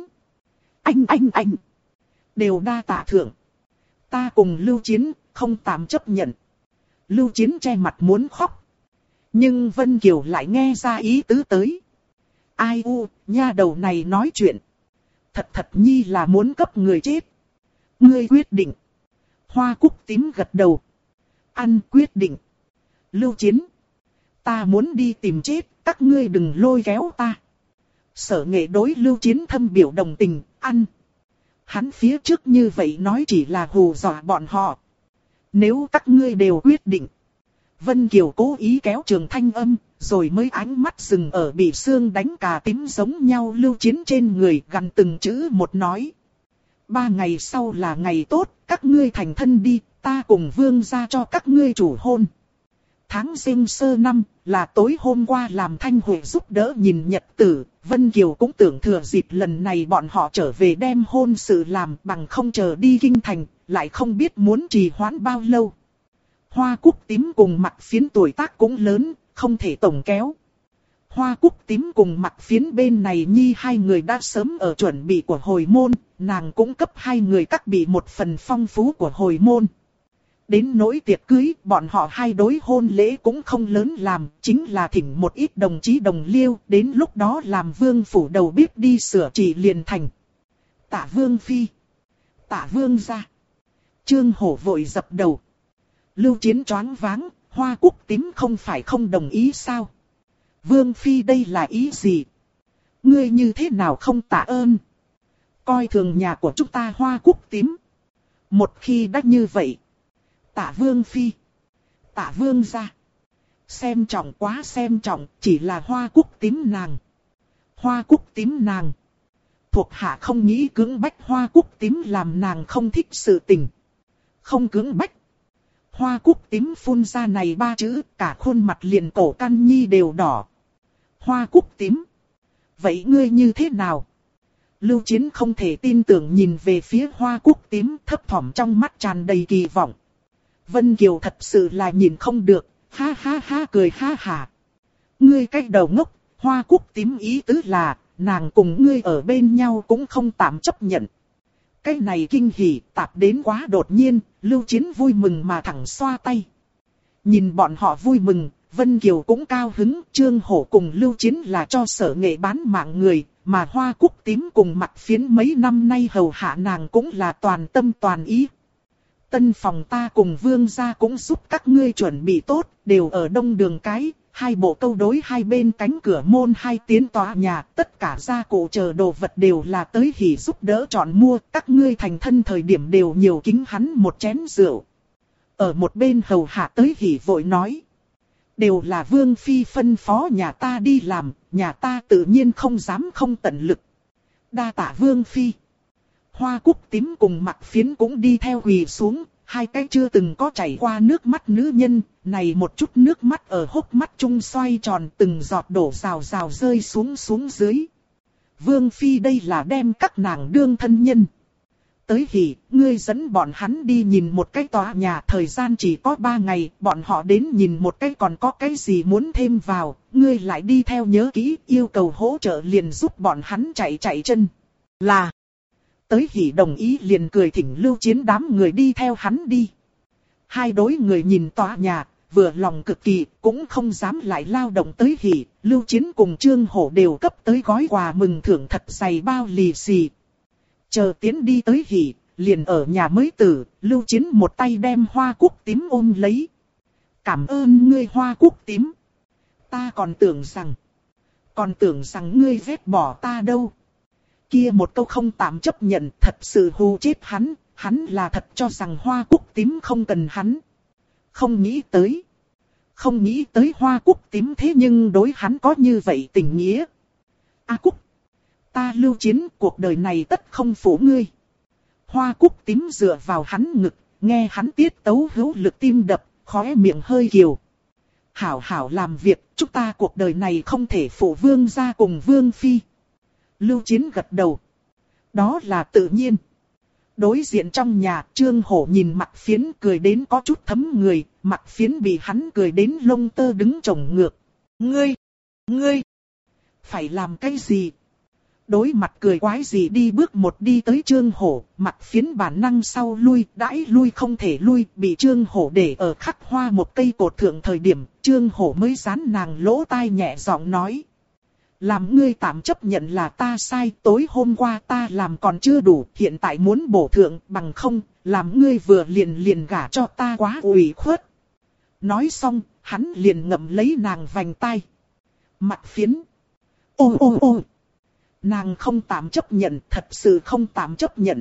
Anh. Đều đa tạ thượng. Ta cùng Lưu Chiến, không tạm chấp nhận. Lưu Chiến che mặt muốn khóc. Nhưng Vân Kiều lại nghe ra ý tứ tới. Ai u, nha đầu này nói chuyện. Thật nhi là muốn cấp người chết. Ngươi quyết định. Hoa Cúc Tím gật đầu. Ăn quyết định. Lưu Chiến. Ta muốn đi tìm chết, các ngươi đừng lôi kéo ta. Sở Nghệ đối Lưu Chiến thâm biểu đồng tình, ăn. Hắn phía trước như vậy nói chỉ là hù dọa bọn họ. Nếu các ngươi đều quyết định. Vân Kiều cố ý kéo trường thanh âm, rồi mới ánh mắt dừng ở bị xương đánh cà tím giống nhau Lưu Chiến trên người, gằn từng chữ một nói. 3 ngày sau là ngày tốt, các ngươi thành thân đi, ta cùng Vương gia cho các ngươi chủ hôn. Tháng Giêng sơ năm, là tối hôm qua làm Thanh Huệ giúp đỡ nhìn nhật tử, Vân Kiều cũng tưởng thừa dịp lần này bọn họ trở về đem hôn sự làm, bằng không chờ đi kinh thành, lại không biết muốn trì hoãn bao lâu. Hoa Cúc Tím cùng Mặc Phiến tuổi tác cũng lớn, không thể tổng kéo. Hoa Cúc Tím cùng Mặc Phiến bên này nhi hai người đã sớm ở chuẩn bị của hồi môn, nàng cũng cấp hai người các bị một phần phong phú của hồi môn. Đến nỗi tiệc cưới, bọn họ hai đối hôn lễ cũng không lớn làm, chính là thỉnh một ít đồng chí đồng liêu, đến lúc đó làm vương phủ đầu bếp đi sửa trị liền thành. Tạ Vương Phi. Tạ Vương gia. Trương Hổ vội dập đầu. Lưu Chiến choáng váng, Hoa Cúc Tím không phải không đồng ý sao? Vương Phi đây là ý gì? Ngươi như thế nào không tạ ơn? Coi thường nhà của chúng ta Hoa Cúc Tím. Một khi đã như vậy. Tạ Vương Phi. Tạ Vương gia. Xem trọng quá xem trọng, chỉ là Hoa Cúc Tím nàng. Hoa Cúc Tím nàng. Thuộc hạ không nghĩ cưỡng bách Hoa Cúc Tím làm nàng không thích sự tình. Không cưỡng bách. Hoa Cúc Tím phun ra này 3 chữ, cả khuôn mặt liền cổ căn nhi đều đỏ. Hoa Cúc Tím. Vậy ngươi như thế nào? Lưu Chiến không thể tin tưởng nhìn về phía Hoa Cúc Tím, thấp thỏm trong mắt tràn đầy kỳ vọng. Vân Kiều thật sự là nhìn không được, ha ha ha cười ha hả. Ngươi cái đầu ngốc, Hoa Cúc Tím ý tứ là, nàng cùng ngươi ở bên nhau cũng không tạm chấp nhận. Cái này kinh hỉ tạp đến quá đột nhiên, Lưu Chiến vui mừng mà thẳng xoa tay. Nhìn bọn họ vui mừng, Vân Kiều cũng cao hứng, Trương Hổ cùng Lưu Chiến là cho Sở Nghệ bán mạng người, mà Hoa Cúc Tím cùng Mặc Phiến mấy năm nay hầu hạ nàng cũng là toàn tâm toàn ý. Tân phòng ta cùng Vương gia cũng giúp các ngươi chuẩn bị tốt, đều ở đông đường cái, hai bộ câu đối hai bên cánh cửa môn hai tiến tòa nhà, tất cả gia cụ chờ đồ vật đều là tới hỉ giúp đỡ chọn mua, các ngươi thành thân thời điểm đều nhiều kính hắn một chén rượu. Ở một bên hầu hạ tới hỉ vội nói, đều là Vương Phi phân phó nhà ta đi làm, nhà ta tự nhiên không dám không tận lực. Đa tạ Vương Phi. Hoa Cúc Tím cùng Mặc Phiến cũng đi theo quỳ xuống, hai cái chưa từng có chảy qua nước mắt nữ nhân, này một chút nước mắt ở hốc mắt trung xoay tròn từng giọt đổ rào rào rơi xuống dưới. Vương Phi đây là đem các nàng đương thân nhân. Tới hỉ, ngươi dẫn bọn hắn đi nhìn một cái tòa nhà, thời gian chỉ có 3 ngày, bọn họ đến nhìn một cái còn có cái gì muốn thêm vào, ngươi lại đi theo nhớ kỹ, yêu cầu hỗ trợ liền giúp bọn hắn chạy chân. Là... Tới hỉ đồng ý liền cười thỉnh Lưu Chiến đám người đi theo hắn đi. Hai đối người nhìn tòa nhà, vừa lòng cực kỳ, cũng không dám lại lao động tới hỉ. Lưu Chiến cùng Trương Hổ đều cấp tới gói quà mừng thưởng thật dày bao lì xì. Chờ tiến đi tới hỉ, liền ở nhà mới tử, Lưu Chiến một tay đem Hoa Cúc Tím ôm lấy. Cảm ơn ngươi Hoa Cúc Tím. Ta còn tưởng rằng ngươi vết bỏ ta đâu. Kia một câu không tạm chấp nhận, thật sự hù chết hắn, hắn là thật cho rằng Hoa Cúc Tím không cần hắn. Không nghĩ tới Hoa Cúc Tím thế nhưng đối hắn có như vậy tình nghĩa. A Cúc, ta Lưu Chiến cuộc đời này tất không phủ ngươi. Hoa Cúc Tím dựa vào hắn ngực, nghe hắn tiết tấu hữu lực tim đập, khóe miệng hơi kiều. Hảo hảo làm việc, chúng ta cuộc đời này không thể phụ Vương gia cùng Vương Phi. Lưu Chiến gật đầu. Đó là tự nhiên. Đối diện trong nhà, Trương Hổ nhìn Mặc Phiến cười đến có chút thấm người, Mặc Phiến bị hắn cười đến lông tơ đứng chồng ngược. Ngươi, phải làm cái gì? Đối mặt cười quái gì đi bước một đi tới Trương Hổ, mặt phiến bản năng sau lui, đãi lui không thể lui, bị Trương Hổ để ở khắc hoa một cây cột thượng thời điểm, Trương Hổ mới dán nàng lỗ tai nhẹ giọng nói. Làm ngươi tạm chấp nhận là ta sai, tối hôm qua ta làm còn chưa đủ, hiện tại muốn bổ thượng, bằng không, làm ngươi vừa liền gả cho ta quá ủy khuất. Nói xong, hắn liền ngậm lấy nàng vành tai. Mặt phiến. Ô. Nàng không tạm chấp nhận, thật sự không tạm chấp nhận.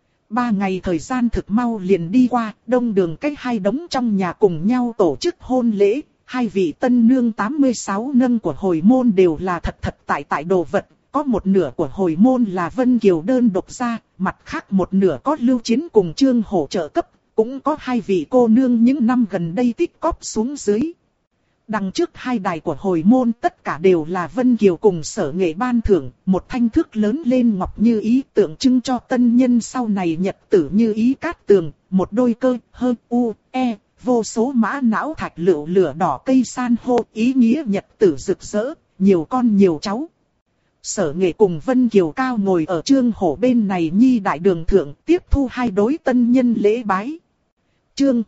3 ngày thời gian thực mau liền đi qua, đông đường cách 2 đống trong nhà cùng nhau tổ chức hôn lễ. 2 vị tân nương 86 nâng của hồi môn đều là thật tại đồ vật. Có một nửa của hồi môn là Vân Kiều đơn độc ra, mặt khác một nửa có Lưu Chiến cùng Trương Hổ trợ cấp. Cũng có 2 vị cô nương những năm gần đây tích cóp xuống dưới. Đằng trước 2 đài của hồi môn tất cả đều là Vân Kiều cùng Sở Nghệ ban thưởng, một thanh thước lớn lên ngọc như ý tượng trưng cho tân nhân sau này nhật tử như ý cát tường, một đôi cơ, hơ, u, e, vô số mã não thạch lựu lửa đỏ cây san hô, ý nghĩa nhật tử rực rỡ, nhiều con nhiều cháu. Sở Nghệ cùng Vân Kiều cao ngồi ở Trương Hổ bên này nhi đại đường thượng tiếp thu 2 đối tân nhân lễ bái. Chương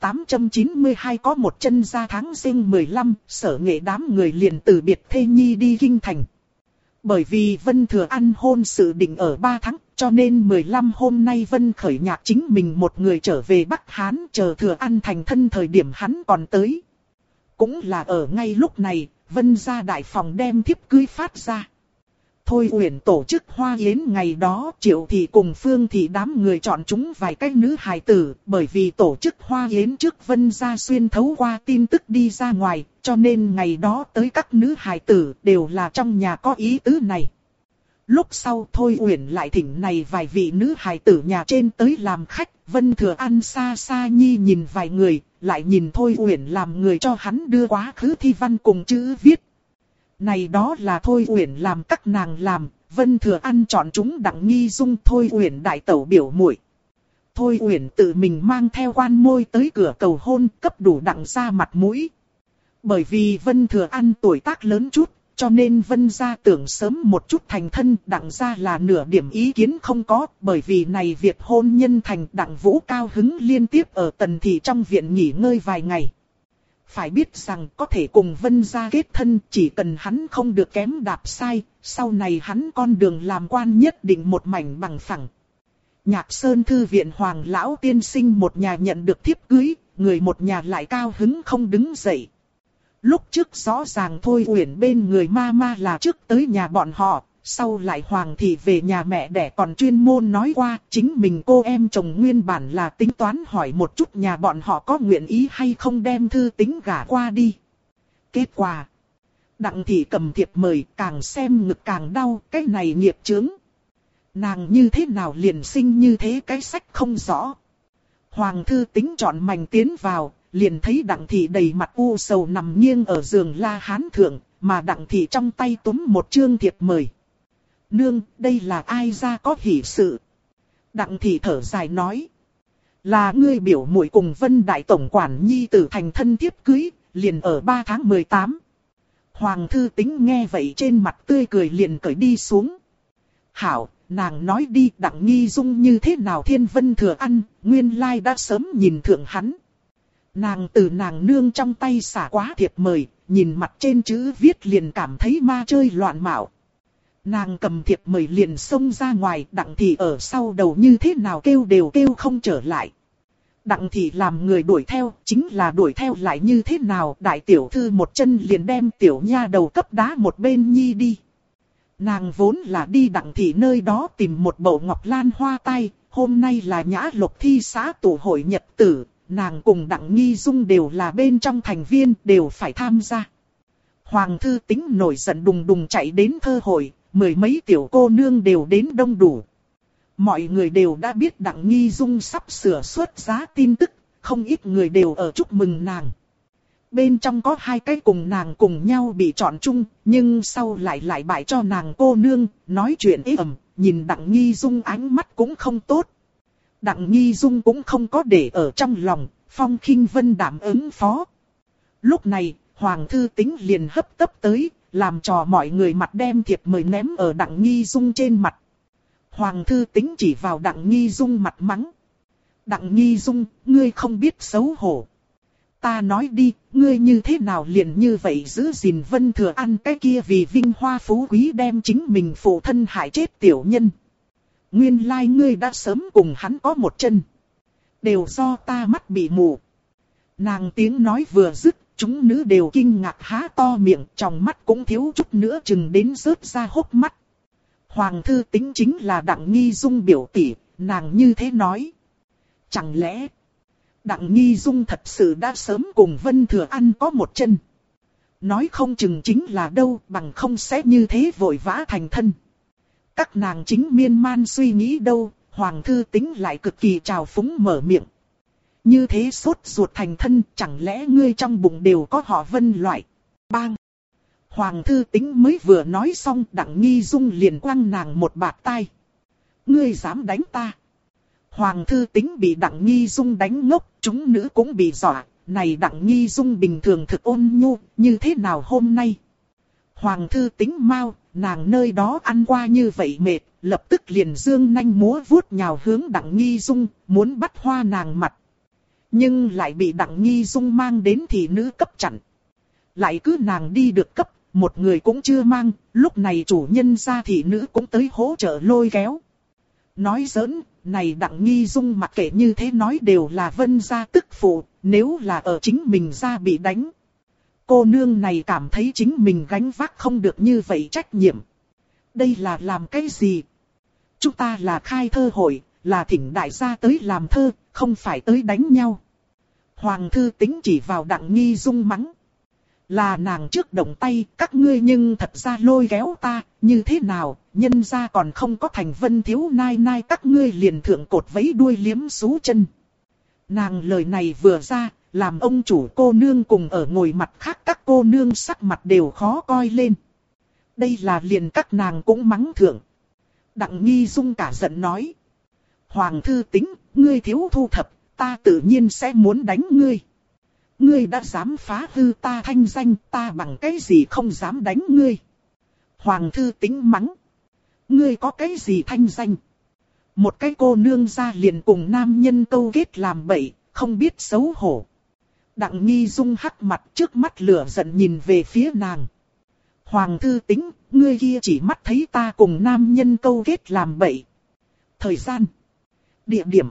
892 có một chân ra tháng Giêng 15, Sở Nghệ đám người liền từ biệt thê nhi đi kinh thành. Bởi vì Vân Thừa An hôn sự định ở 3 tháng, cho nên 15 hôm nay Vân Khởi Nhạc chính mình một người trở về Bắc Hán chờ Thừa An thành thân thời điểm hắn còn tới. Cũng là ở ngay lúc này, Vân gia đại phòng đem thiếp cưới phát ra. Thôi Uyển tổ chức hoa yến ngày đó, Triệu thị cùng Phương thị đám người chọn chúng vài cái nữ hài tử, bởi vì tổ chức hoa yến trước Vân gia xuyên thấu qua tin tức đi ra ngoài, cho nên ngày đó tới các nữ hài tử đều là trong nhà có ý tứ này. Lúc sau Thôi Uyển lại thỉnh này vài vị nữ hài tử nhà trên tới làm khách, Vân Thừa An xa xa nhi nhìn vài người, lại nhìn Thôi Uyển làm người cho hắn đưa quá khứ thi văn cùng chữ viết. Này đó là Thôi Uyển làm các nàng làm, Vân Thừa An chọn chúng Đặng Nghi Dung Thôi Uyển đại tẩu biểu muội. Thôi Uyển tự mình mang theo quan môi tới cửa cầu hôn cấp đủ Đặng gia mặt mũi. Bởi vì Vân Thừa An tuổi tác lớn chút, cho nên Vân gia tưởng sớm một chút thành thân, Đặng gia là nửa điểm ý kiến không có, bởi vì này việc hôn nhân thành Đặng Vũ cao hứng liên tiếp ở Tần thị trong viện nghỉ ngơi vài ngày. Phải biết rằng có thể cùng Vân gia kết thân chỉ cần hắn không được kém đạp sai, sau này hắn con đường làm quan nhất định một mảnh bằng phẳng. Nhạc Sơn thư viện Hoàng lão tiên sinh một nhà nhận được thiếp cưới, người một nhà lại cao hứng không đứng dậy. Lúc trước rõ ràng Thôi Uyển bên người ma là trước tới nhà bọn họ, sau lại Hoàng thị về nhà mẹ đẻ còn chuyên môn nói qua chính mình cô em chồng nguyên bản là tính toán hỏi một chút nhà bọn họ có nguyện ý hay không đem thư tính gả qua đi. Kết quả, Đặng thị cầm thiệp mời càng xem ngực càng đau, cái này nghiệp chướng. Nàng như thế nào liền sinh như thế cái sách không rõ. Hoàng thư tính chọn mảnh tiến vào, liền thấy Đặng thị đầy mặt u sầu nằm nghiêng ở giường La Hán thượng, mà Đặng thị trong tay túm một chương thiệp mời. Nương, đây là ai ra có hỷ sự? Đặng thị thở dài nói. Là ngươi biểu muội cùng Vân đại tổng quản nhi tử thành thân thiếp cưới, liền ở 3 tháng 18. Hoàng thư tính nghe vậy trên mặt tươi cười liền cởi đi xuống. Hảo, nàng nói đi Đặng Nghi Dung như thế nào Thiên Vân Thừa Ăn, nguyên lai đã sớm nhìn thượng hắn. Nàng từ nàng nương trong tay xả quá thiệp mời, nhìn mặt trên chữ viết liền cảm thấy ma chơi loạn mạo. Nàng cầm thiệp mời liền xông ra ngoài, Đặng thị ở sau đầu như thế nào kêu đều kêu không trở lại. Đặng thị làm người đuổi theo, chính là đuổi theo lại như thế nào, đại tiểu thư một chân liền đem tiểu nha đầu cấp đá một bên nhi đi. Nàng vốn là đi Đặng thị nơi đó tìm một bầu ngọc lan hoa tai, hôm nay là nhã lục thi xã tụ hội nhật tử, nàng cùng Đặng Nghi Dung đều là bên trong thành viên, đều phải tham gia. Hoàng thư tính nổi giận đùng đùng chạy đến thơ hội, 10 mấy tiểu cô nương đều đến đông đủ. Mọi người đều đã biết Đặng Nghi Dung sắp sửa xuất giá tin tức, không ít người đều ở chúc mừng nàng. Bên trong có 2 cái cùng nàng cùng nhau bị chọn chung, nhưng sau lại bại cho nàng cô nương, nói chuyện ế ẩm, nhìn Đặng Nghi Dung ánh mắt cũng không tốt. Đặng Nghi Dung cũng không có để ở trong lòng, phong khinh vân đảm ứng phó. Lúc này, Hoàng thư tính liền hấp tấp tới, làm trò mọi người mặt đem thiệp mời ném ở Đặng Nghi Dung trên mặt. Hoàng thư tính chỉ vào Đặng Nghi Dung mặt mắng. Đặng Nghi Dung, ngươi không biết xấu hổ. Ta nói đi, ngươi như thế nào liền như vậy giữ gìn Vân Thừa An cái kia vì vinh hoa phú quý đem chính mình phụ thân hại chết tiểu nhân. Nguyên lai ngươi đã sớm cùng hắn có một chân. Đều do ta mắt bị mù. Nàng tiếng nói vừa dứt, chúng nữ đều kinh ngạc há to miệng, trong mắt cũng thiếu chút nữa chừng đến rớt ra hốc mắt. Hoàng thư tính chính là Đặng Nghi Dung biểu tỷ, nàng như thế nói. Chẳng lẽ Đặng Nghi Dung thật sự đã sớm cùng Vân Thừa An có một chân? Nói không chừng chính là đâu, bằng không sẽ như thế vội vã thành thân. Các nàng chính miên man suy nghĩ đâu, Hoàng thư tính lại cực kỳ trào phúng mở miệng. Như thế sốt ruột thành thân, chẳng lẽ ngươi trong bụng đều có họ Vân loại? Bang! Hoàng thư tính mới vừa nói xong, Đặng Nghi Dung liền quăng nàng một bạt tai. Ngươi dám đánh ta? Hoàng thư tính bị Đặng Nghi Dung đánh ngốc, chúng nữ cũng bị dọa. Này Đặng Nghi Dung bình thường thực ôn nhu, như thế nào hôm nay? Hoàng thư tính mau, nàng nơi đó ăn qua như vậy mệt, lập tức liền dương nanh múa vuốt nhào hướng Đặng Nghi Dung, muốn bắt hoa nàng mặt. Nhưng lại bị Đặng Nghi Dung mang đến thị nữ cấp chặn. Lại cứ nàng đi được cấp, một người cũng chưa mang, lúc này chủ nhân gia thị nữ cũng tới hỗ trợ lôi kéo. Nói giỡn, này Đặng Nghi Dung mặc kệ như thế nói đều là Vân gia tức phụ, nếu là ở chính mình gia bị đánh. Cô nương này cảm thấy chính mình gánh vác không được như vậy trách nhiệm. Đây là làm cái gì? Chúng ta là khai thơ hội, là thỉnh đại gia tới làm thơ, không phải tới đánh nhau. Hoàng thư tính chỉ vào Đặng Nghi Dung mắng. Là nàng trước động tay, các ngươi nhưng thật ra lôi kéo ta, như thế nào, nhân gia còn không có thành Vân thiếu nai nai các ngươi liền thượng cột vẫy đuôi liếm xú chân. Nàng lời này vừa ra, làm ông chủ cô nương cùng ở ngồi mặt khác các cô nương sắc mặt đều khó coi lên. Đây là liền các nàng cũng mắng thượng. Đặng Nghi Dung cả giận nói. Hoàng thư tính, ngươi thiếu thu thập, ta tự nhiên sẽ muốn đánh ngươi. Ngươi đã dám phá hư ta thanh danh, ta bằng cái gì không dám đánh ngươi. Hoàng thư tính mắng. Ngươi có cái gì thanh danh? Một cái cô nương ra liền cùng nam nhân câu kết làm bậy, không biết xấu hổ. Đặng Nghi Dung hắc mặt trước mắt lửa giận nhìn về phía nàng. Hoàng thư tính, ngươi kia chỉ mắt thấy ta cùng nam nhân câu kết làm bậy. Thời gian, địa điểm,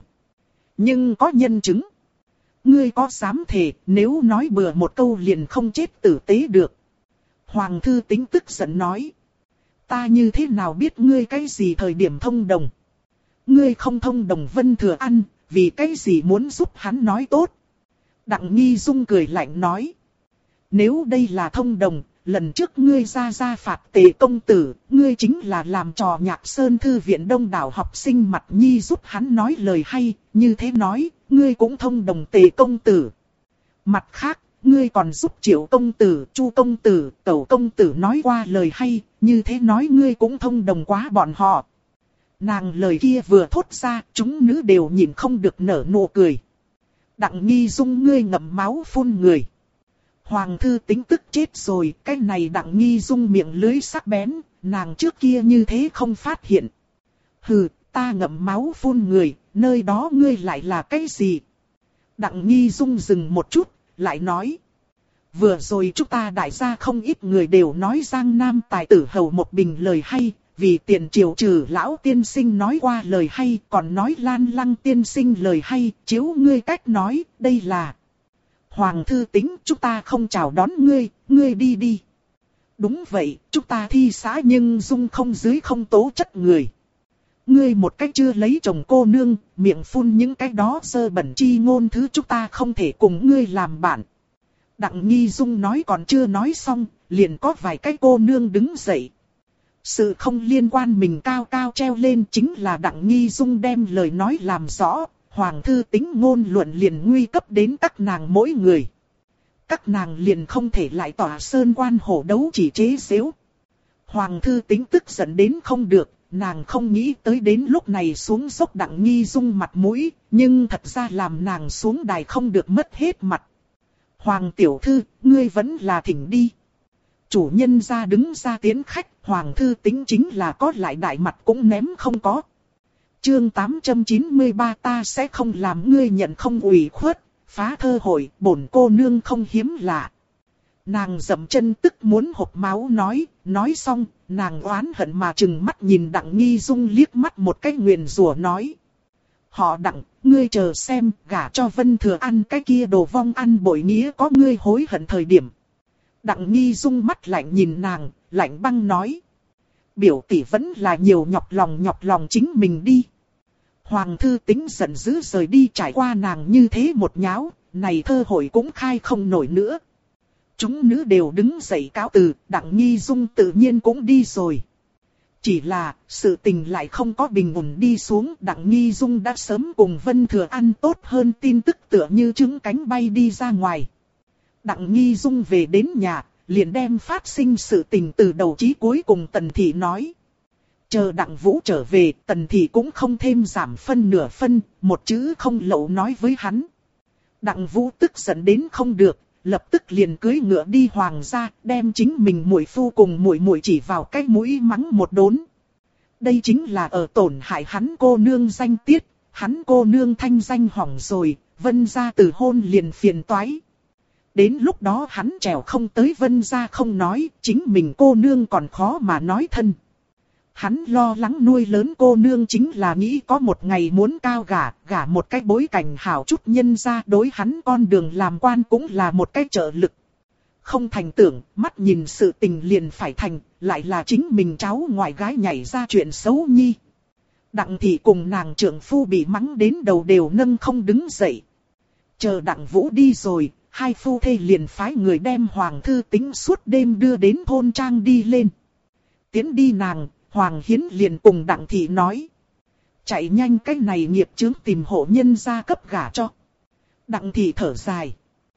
nhưng có nhân chứng. Ngươi có dám thề nếu nói bừa một câu liền không chết tử tế được? Hoàng thư tính tức giận nói. Ta như thế nào biết ngươi cái gì thời điểm thông đồng? Ngươi không thông đồng Vân Thừa An, vì cái gì muốn giúp hắn nói tốt? Đặng Nghi Dung cười lạnh nói. Nếu đây là thông đồng, lần trước ngươi ra phạt Tề công tử, ngươi chính là làm trò Nhạc Sơn thư viện đông đảo học sinh mặt nhi giúp hắn nói lời hay, như thế nói, ngươi cũng thông đồng Tề công tử. Mặt khác, ngươi còn giúp Triệu công tử, Chu công tử, Tẩu công tử nói qua lời hay, như thế nói ngươi cũng thông đồng quá bọn họ. Nàng lời kia vừa thốt ra, chúng nữ đều nhìn không được nở nụ cười. Đặng Nghi Dung ngươi ngậm máu phun người. Hoàng thư tính tức chết rồi, cái này Đặng Nghi Dung miệng lưới sắc bén, nàng trước kia như thế không phát hiện. Hừ, ta ngậm máu phun người, nơi đó ngươi lại là cái gì? Đặng Nghi Dung dừng một chút, lại nói. Vừa rồi chúng ta đại gia không ít người đều nói Giang Nam tài tử hầu một bình lời hay, vì tiền triều trừ lão tiên sinh nói qua lời hay, còn nói Lan Lăng tiên sinh lời hay, chiếu ngươi cách nói, đây là. Hoàng thư tính, chúng ta không chào đón ngươi, ngươi đi đi. Đúng vậy, chúng ta thi xã nhưng dung không dưới không tố chất người. Ngươi một cách chưa lấy chồng cô nương, miệng phun những cái đó sơ bẩn chi ngôn thứ chúng ta không thể cùng ngươi làm bạn. Đặng Nghi Dung nói còn chưa nói xong, liền có vài cái cô nương đứng dậy. Sự không liên quan mình cao cao treo lên chính là Đặng Nghi Dung đem lời nói làm rõ, Hoàng thư tính ngôn luận liền nguy cấp đến các nàng mỗi người. Các nàng liền không thể lại tỏa sơn quan hổ đấu chỉ chế xếu. Hoàng thư tính tức giận đến không được, nàng không nghĩ tới đến lúc này xuống dốc Đặng Nghi Dung mặt mũi, nhưng thật ra làm nàng xuống đài không được mất hết mặt. Hoàng tiểu thư, ngươi vẫn là thỉnh đi. chủ nhân ra đứng ra tiến khách, Hoàng thư Tính chính là có lại đại mặt cũng ném không có. Chương 893 ta sẽ không làm ngươi nhận không ủy khuất, phá thơ hội, bổn cô nương không hiếm lạ. Nàng dậm chân tức muốn hộc máu nói xong, nàng oán hận mà trừng mắt nhìn Đặng Nghi Dung liếc mắt một cái nguyền rủa nói. Họ Đặng, ngươi chờ xem, gả cho Vân Thừa ăn cái kia đồ vong ăn bội nghĩa có ngươi hối hận thời điểm. Đặng Nghi Dung mắt lạnh nhìn nàng, lạnh băng nói. Biểu tỷ vẫn là nhiều nhọc lòng chính mình đi. Hoàng thư Tính giận dữ rời đi, trải qua nàng như thế một nháo, này thơ hội cũng khai không nổi nữa. Chúng nữ đều đứng dậy cáo từ, Đặng Nghi Dung tự nhiên cũng đi rồi. Chỉ là, sự tình lại không có bình ổn đi xuống, Đặng Nghi Dung đã sớm cùng Vân Thừa ăn tốt hơn tin tức tựa như trứng cánh bay đi ra ngoài. Đặng Nghi Dung về đến nhà, liền đem phát sinh sự tình từ đầu chí cuối cùng Tần Thị nói. Chờ Đặng Vũ trở về, Tần Thị cũng không thêm giảm phân nửa phân, một chữ không lậu nói với hắn. Đặng Vũ tức giận đến không được, lập tức liền cưỡi ngựa đi Hoàng gia, đem chính mình muội phu cùng muội muội chỉ vào cái mũi mắng một đốn. Đây chính là ở tổn hại hắn cô nương danh tiết, hắn cô nương thanh danh hỏng rồi, Vân gia từ hôn liền phiền toái. Đến lúc đó hắn trèo không tới Vân gia không nói, chính mình cô nương còn khó mà nói thân. Hắn lo lắng nuôi lớn cô nương chính là nghĩ có một ngày muốn cao gả một cái bối cảnh hảo chút nhân ra, đối hắn con đường làm quan cũng là một cái trợ lực. Không thành tưởng, mắt nhìn sự tình liền phải thành, lại là chính mình cháu ngoại gái nhảy ra chuyện xấu nhi. Đặng Thị cùng nàng trưởng phu bị mắng đến đầu đều nâng không đứng dậy. Chờ Đặng Vũ đi rồi, hai phu thê liền phái người đem Hoàng thư Tính suốt đêm đưa đến thôn trang đi lên. Tiến đi nàng, Hoàng Hiến liền cùng Đặng Thị nói. Chạy nhanh cái này nghiệp chướng tìm hộ nhân gia cấp gả cho. Đặng Thị thở dài.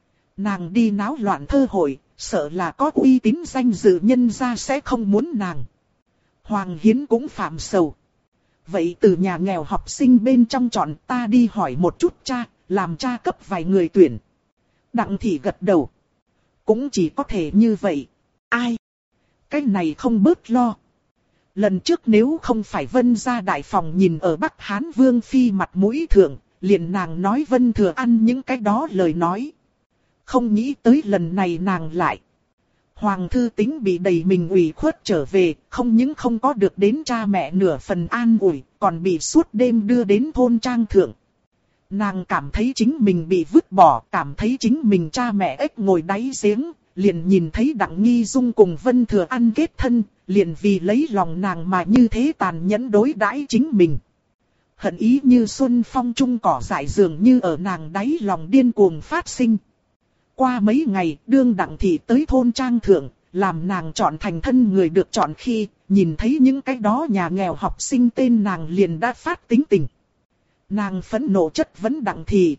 Nàng đi náo loạn thơ hội, sợ là có uy tín danh dự nhân gia sẽ không muốn nàng. Hoàng Hiến cũng phạm sầu. Vậy từ nhà nghèo học sinh bên trong chọn ta đi hỏi một chút cha, làm cha cấp vài người tuyển. Đặng Thị gật đầu. Cũng chỉ có thể như vậy. Ai? Cái này không bớt lo. Lần trước nếu không phải Vân gia đại phòng nhìn ở Bắc Hán Vương Phi mặt mũi thượng, liền nàng nói Vân Thừa ăn những cái đó lời nói. Không nghĩ tới lần này nàng lại. Hoàng thư Tính bị đầy mình ủy khuất trở về, không những không có được đến cha mẹ nửa phần an ủi, còn bị suốt đêm đưa đến thôn trang thượng. Nàng cảm thấy chính mình bị vứt bỏ, cảm thấy chính mình cha mẹ ếch ngồi đáy giếng, liền nhìn thấy Đặng Nghi Dung cùng Vân Thừa ăn kết thân, liền vì lấy lòng nàng mà như thế tàn nhẫn đối đãi chính mình. Hận ý như xuân phong trung cỏ dại dường như ở nàng đáy lòng điên cuồng phát sinh. Qua mấy ngày, đương Đặng Thị tới thôn trang thượng, làm nàng chọn thành thân người được chọn khi, nhìn thấy những cái đó nhà nghèo học sinh tên nàng liền đã phát tính tình. Nàng phẫn nộ chất vấn Đặng Thị.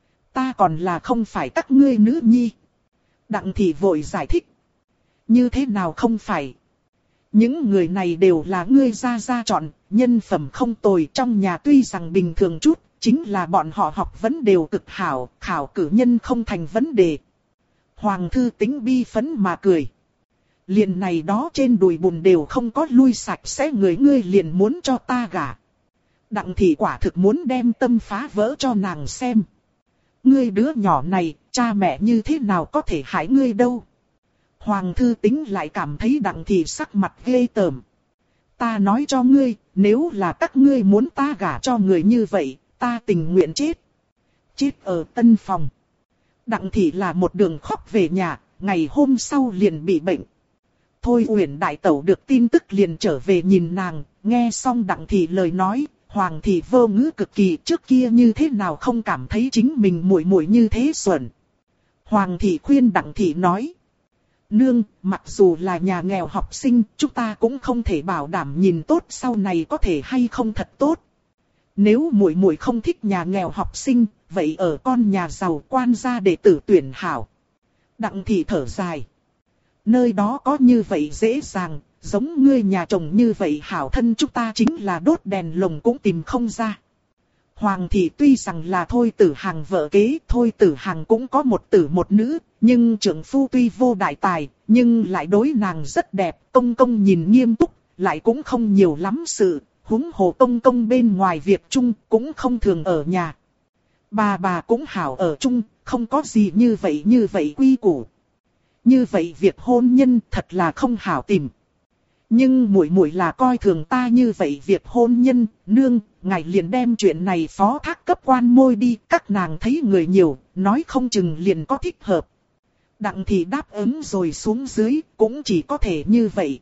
Ta còn là không phải các ngươi nữ nhi. Đặng Thị vội giải thích. Như thế nào không phải? Những người này đều là ngươi ra chọn, nhân phẩm không tồi, trong nhà tuy rằng bình thường chút, chính là bọn họ học vấn đều cực hảo, khảo cử nhân không thành vấn đề. Hoàng thư Tính bi phấn mà cười. Liền này đó trên đùi bùn đều không có lui sạch sẽ người ngươi liền muốn cho ta gả. Đặng Thị quả thực muốn đem tâm phá vỡ cho nàng xem. Ngươi đứa nhỏ này, cha mẹ như thế nào có thể hại ngươi đâu. Hoàng thư Tính lại cảm thấy Đặng Thị sắc mặt ghê tởm. Ta nói cho ngươi, nếu là các ngươi muốn ta gả cho người như vậy, ta tình nguyện chết. Chết ở tân phòng. Đặng Thị là một đường khóc về nhà, ngày hôm sau liền bị bệnh. Thôi Uyển đại tẩu được tin tức liền trở về nhìn nàng, nghe xong Đặng Thị lời nói, Hoàng Thị vô ngữ cực kỳ, trước kia như thế nào không cảm thấy chính mình muội muội như thế xuẩn. Hoàng Thị khuyên Đặng Thị nói. Nương, mặc dù là nhà nghèo học sinh, chúng ta cũng không thể bảo đảm nhìn tốt sau này có thể hay không thật tốt. Nếu muội muội không thích nhà nghèo học sinh, vậy ở con nhà giàu quan gia đệ tử tuyển hảo. Đặng Thị thở dài. Nơi đó có như vậy dễ dàng, giống ngươi nhà chồng như vậy hảo thân chúng ta chính là đốt đèn lồng cũng tìm không ra. Hoàng thị tuy rằng là Thôi Tử Hằng vợ kế, Thôi Tử Hằng cũng có một tử một nữ, nhưng trưởng phu tuy vô đại tài, nhưng lại đối nàng rất đẹp, công công nhìn nghiêm túc, lại cũng không nhiều lắm sự, huống hồ công công bên ngoài việc chung cũng không thường ở nhà. Bà cũng hảo ở chung, không có gì như vậy quy củ. Như vậy việc hôn nhân thật là không hảo tìm. Nhưng muội muội là coi thường ta như vậy việc hôn nhân, nương, ngài liền đem chuyện này phó thác cấp quan môi đi, các nàng thấy người nhiều, nói không chừng liền có thích hợp. Đặng thị đáp ứng rồi xuống dưới, cũng chỉ có thể như vậy.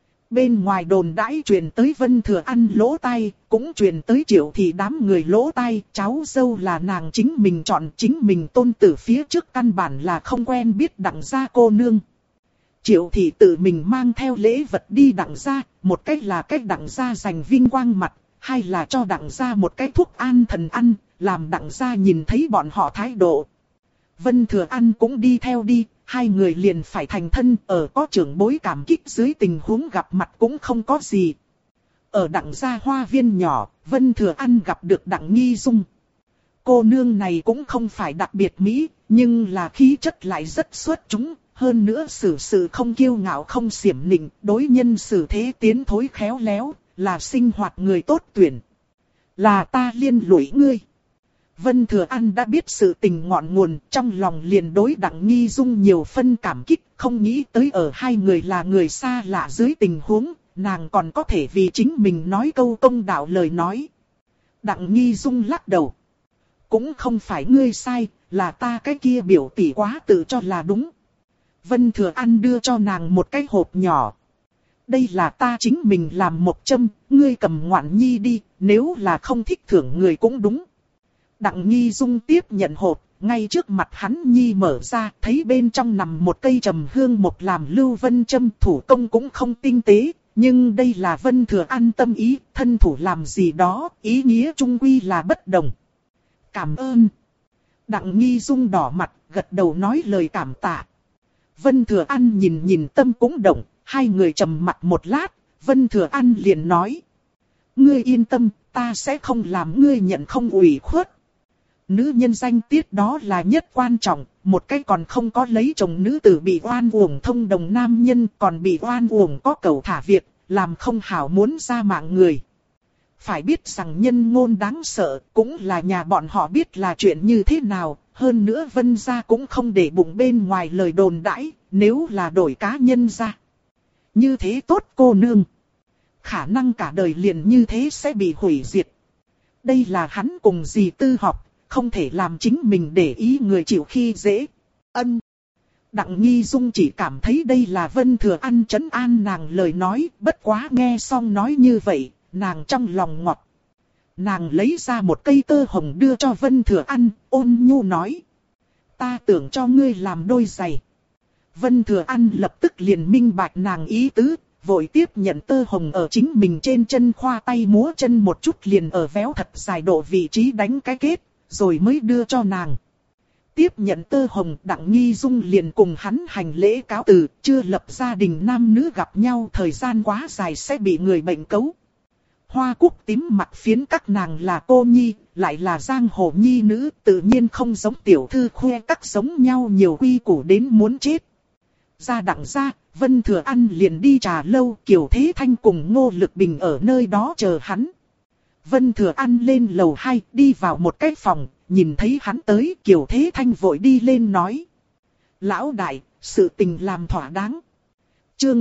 Bên ngoài đồn đãi truyền tới Vân Thừa An lỗ tai, cũng truyền tới Triệu thị đám người lỗ tai, cháu dâu là nàng chính mình chọn, chính mình tôn tử phía trước căn bản là không quen biết đặng gia cô nương. Triệu thị tự mình mang theo lễ vật đi đặng gia, một cách là cách đặng gia giành vinh quang mặt, hai là cho đặng gia một cái thuốc an thần ăn, làm đặng gia nhìn thấy bọn họ thái độ. Vân Thừa An cũng đi theo đi, hai người liền phải thành thân, ở có trưởng bối cảm kích dưới tình huống gặp mặt cũng không có gì. Ở đặng gia hoa viên nhỏ, Vân Thừa An gặp được Đặng Nghi Dung. Cô nương này cũng không phải đặc biệt mỹ, nhưng là khí chất lại rất xuất chúng, hơn nữa xử sự không kiêu ngạo không xiểm nịnh, đối nhân xử thế tiến thối khéo léo, là sinh hoạt người tốt tuyển. Là ta liên lụy ngươi. Vân Thừa An đã biết sự tình ngọn nguồn, trong lòng liền đối Đặng Nghi Dung nhiều phân cảm kích, không nghĩ tới ở hai người là người xa lạ dưới tình huống, nàng còn có thể vì chính mình nói câu công đạo lời nói. Đặng Nghi Dung lắc đầu. Cũng không phải ngươi sai, là ta cái kia biểu tỷ quá tự cho là đúng. Vân Thừa An đưa cho nàng một cái hộp nhỏ. Đây là ta chính mình làm một châm, ngươi cầm ngoạn nhi đi, nếu là không thích thưởng người cũng đúng. Đặng Nghi Dung tiếp nhận hộp, ngay trước mặt hắn nhi mở ra, thấy bên trong nằm một cây trầm hương một làm lưu vân châm, thủ công cũng không tinh tế, nhưng đây là Vân Thừa An tâm ý, thân thủ làm gì đó, ý nghĩa chung quy là bất đồng. Cảm ơn. Đặng Nghi Dung đỏ mặt, gật đầu nói lời cảm tạ. Vân Thừa An nhìn tâm cũng động, hai người trầm mặt một lát, Vân Thừa An liền nói. Ngươi yên tâm, ta sẽ không làm ngươi nhận không ủy khuất. Nữ nhân danh tiết đó là nhất quan trọng, một cái còn không có lấy chồng nữ tử bị oan uổng thông đồng nam nhân còn bị oan uổng có cầu thả việc, làm không hảo muốn ra mạng người. Phải biết rằng nhân ngôn đáng sợ, cũng là nhà bọn họ biết là chuyện như thế nào, hơn nữa Vân gia cũng không để bụng bên ngoài lời đồn đãi, nếu là đổi cá nhân ra. Như thế tốt cô nương. Khả năng cả đời liền như thế sẽ bị hủy diệt. Đây là hắn cùng dì Tư học, không thể làm chính mình để ý người chịu khi dễ. Ân. Đặng Nghi Dung chỉ cảm thấy đây là Vân Thừa An trấn an nàng lời nói, bất quá nghe xong nói như vậy, nàng trong lòng ngọt. Nàng lấy ra một cây tơ hồng đưa cho Vân Thừa An, ôn nhu nói. Ta tưởng cho ngươi làm đôi giày. Vân Thừa An lập tức liền minh bạch nàng ý tứ, vội tiếp nhận tơ hồng ở chính mình trên chân khoa tay múa chân một chút liền ở véo thật dài độ vị trí đánh cái kết, rồi mới đưa cho nàng. Tiếp nhận tơ hồng, Đặng Nghi Dung liền cùng hắn hành lễ cáo từ, chưa lập gia đình nam nữ gặp nhau thời gian quá dài sẽ bị người bệnh cấu. Hoa Cúc tím mặt phiến các nàng là cô nhi, lại là giang hồ nhi nữ, tự nhiên không giống tiểu thư khoe các giống nhau nhiều quy củ đến muốn chết. Ra Đặng gia, Vân Thừa An liền đi trà lâu, Kiều Thế Thanh cùng Ngô Lực Bình ở nơi đó chờ hắn. Vân Thừa An lên lầu 2, đi vào một cái phòng, nhìn thấy hắn tới, Kiều Thế Thanh vội đi lên nói. Lão đại, sự tình làm thỏa đáng. Chương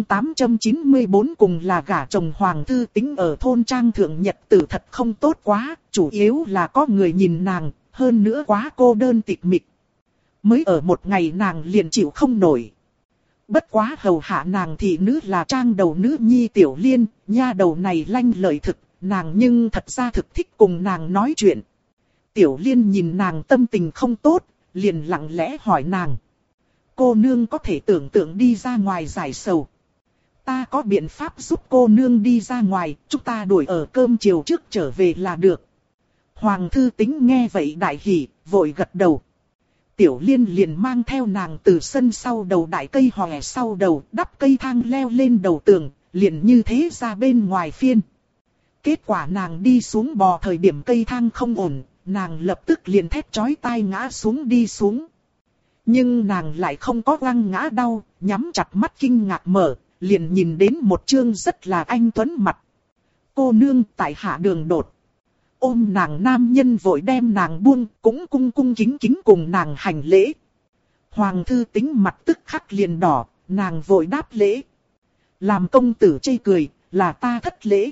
894 cùng là gả chồng Hoàng Thư Tính ở thôn trang thượng nhật tử thật không tốt quá, chủ yếu là có người nhìn nàng, hơn nữa quá cô đơn tịch mịch. Mới ở một ngày nàng liền chịu không nổi. Bất quá hầu hạ nàng thị nữ là trang đầu nữ nhi Tiểu Liên, nha đầu này lanh lợi thực, nàng nhưng thật ra thực thích cùng nàng nói chuyện. Tiểu Liên nhìn nàng tâm tình không tốt, liền lặng lẽ hỏi nàng. Cô nương có thể tưởng tượng đi ra ngoài giải sầu. Ta có biện pháp giúp cô nương đi ra ngoài, chúng ta đuổi ở cơm chiều trước trở về là được. Hoàng Thư Tính nghe vậy đại hỉ, vội gật đầu. Tiểu Liên liền mang theo nàng từ sân sau đầu đại cây hòe sau đầu, đắp cây thang leo lên đầu tường, liền như thế ra bên ngoài phiên. Kết quả nàng đi xuống bò thời điểm cây thang không ổn, nàng lập tức liền thét chói tai ngã xuống đi xuống. Nhưng nàng lại không có quăng ngã đau, nhắm chặt mắt kinh ngạc mở, liền nhìn đến một trương rất là anh tuấn mặt. Cô nương, tại hạ đường đột. Ôm nàng nam nhân vội đem nàng buông, cũng cung cung kính kính cùng nàng hành lễ. Hoàng thư tính mặt tức khắc liền đỏ, nàng vội đáp lễ. Làm công tử chê cười, là ta thất lễ.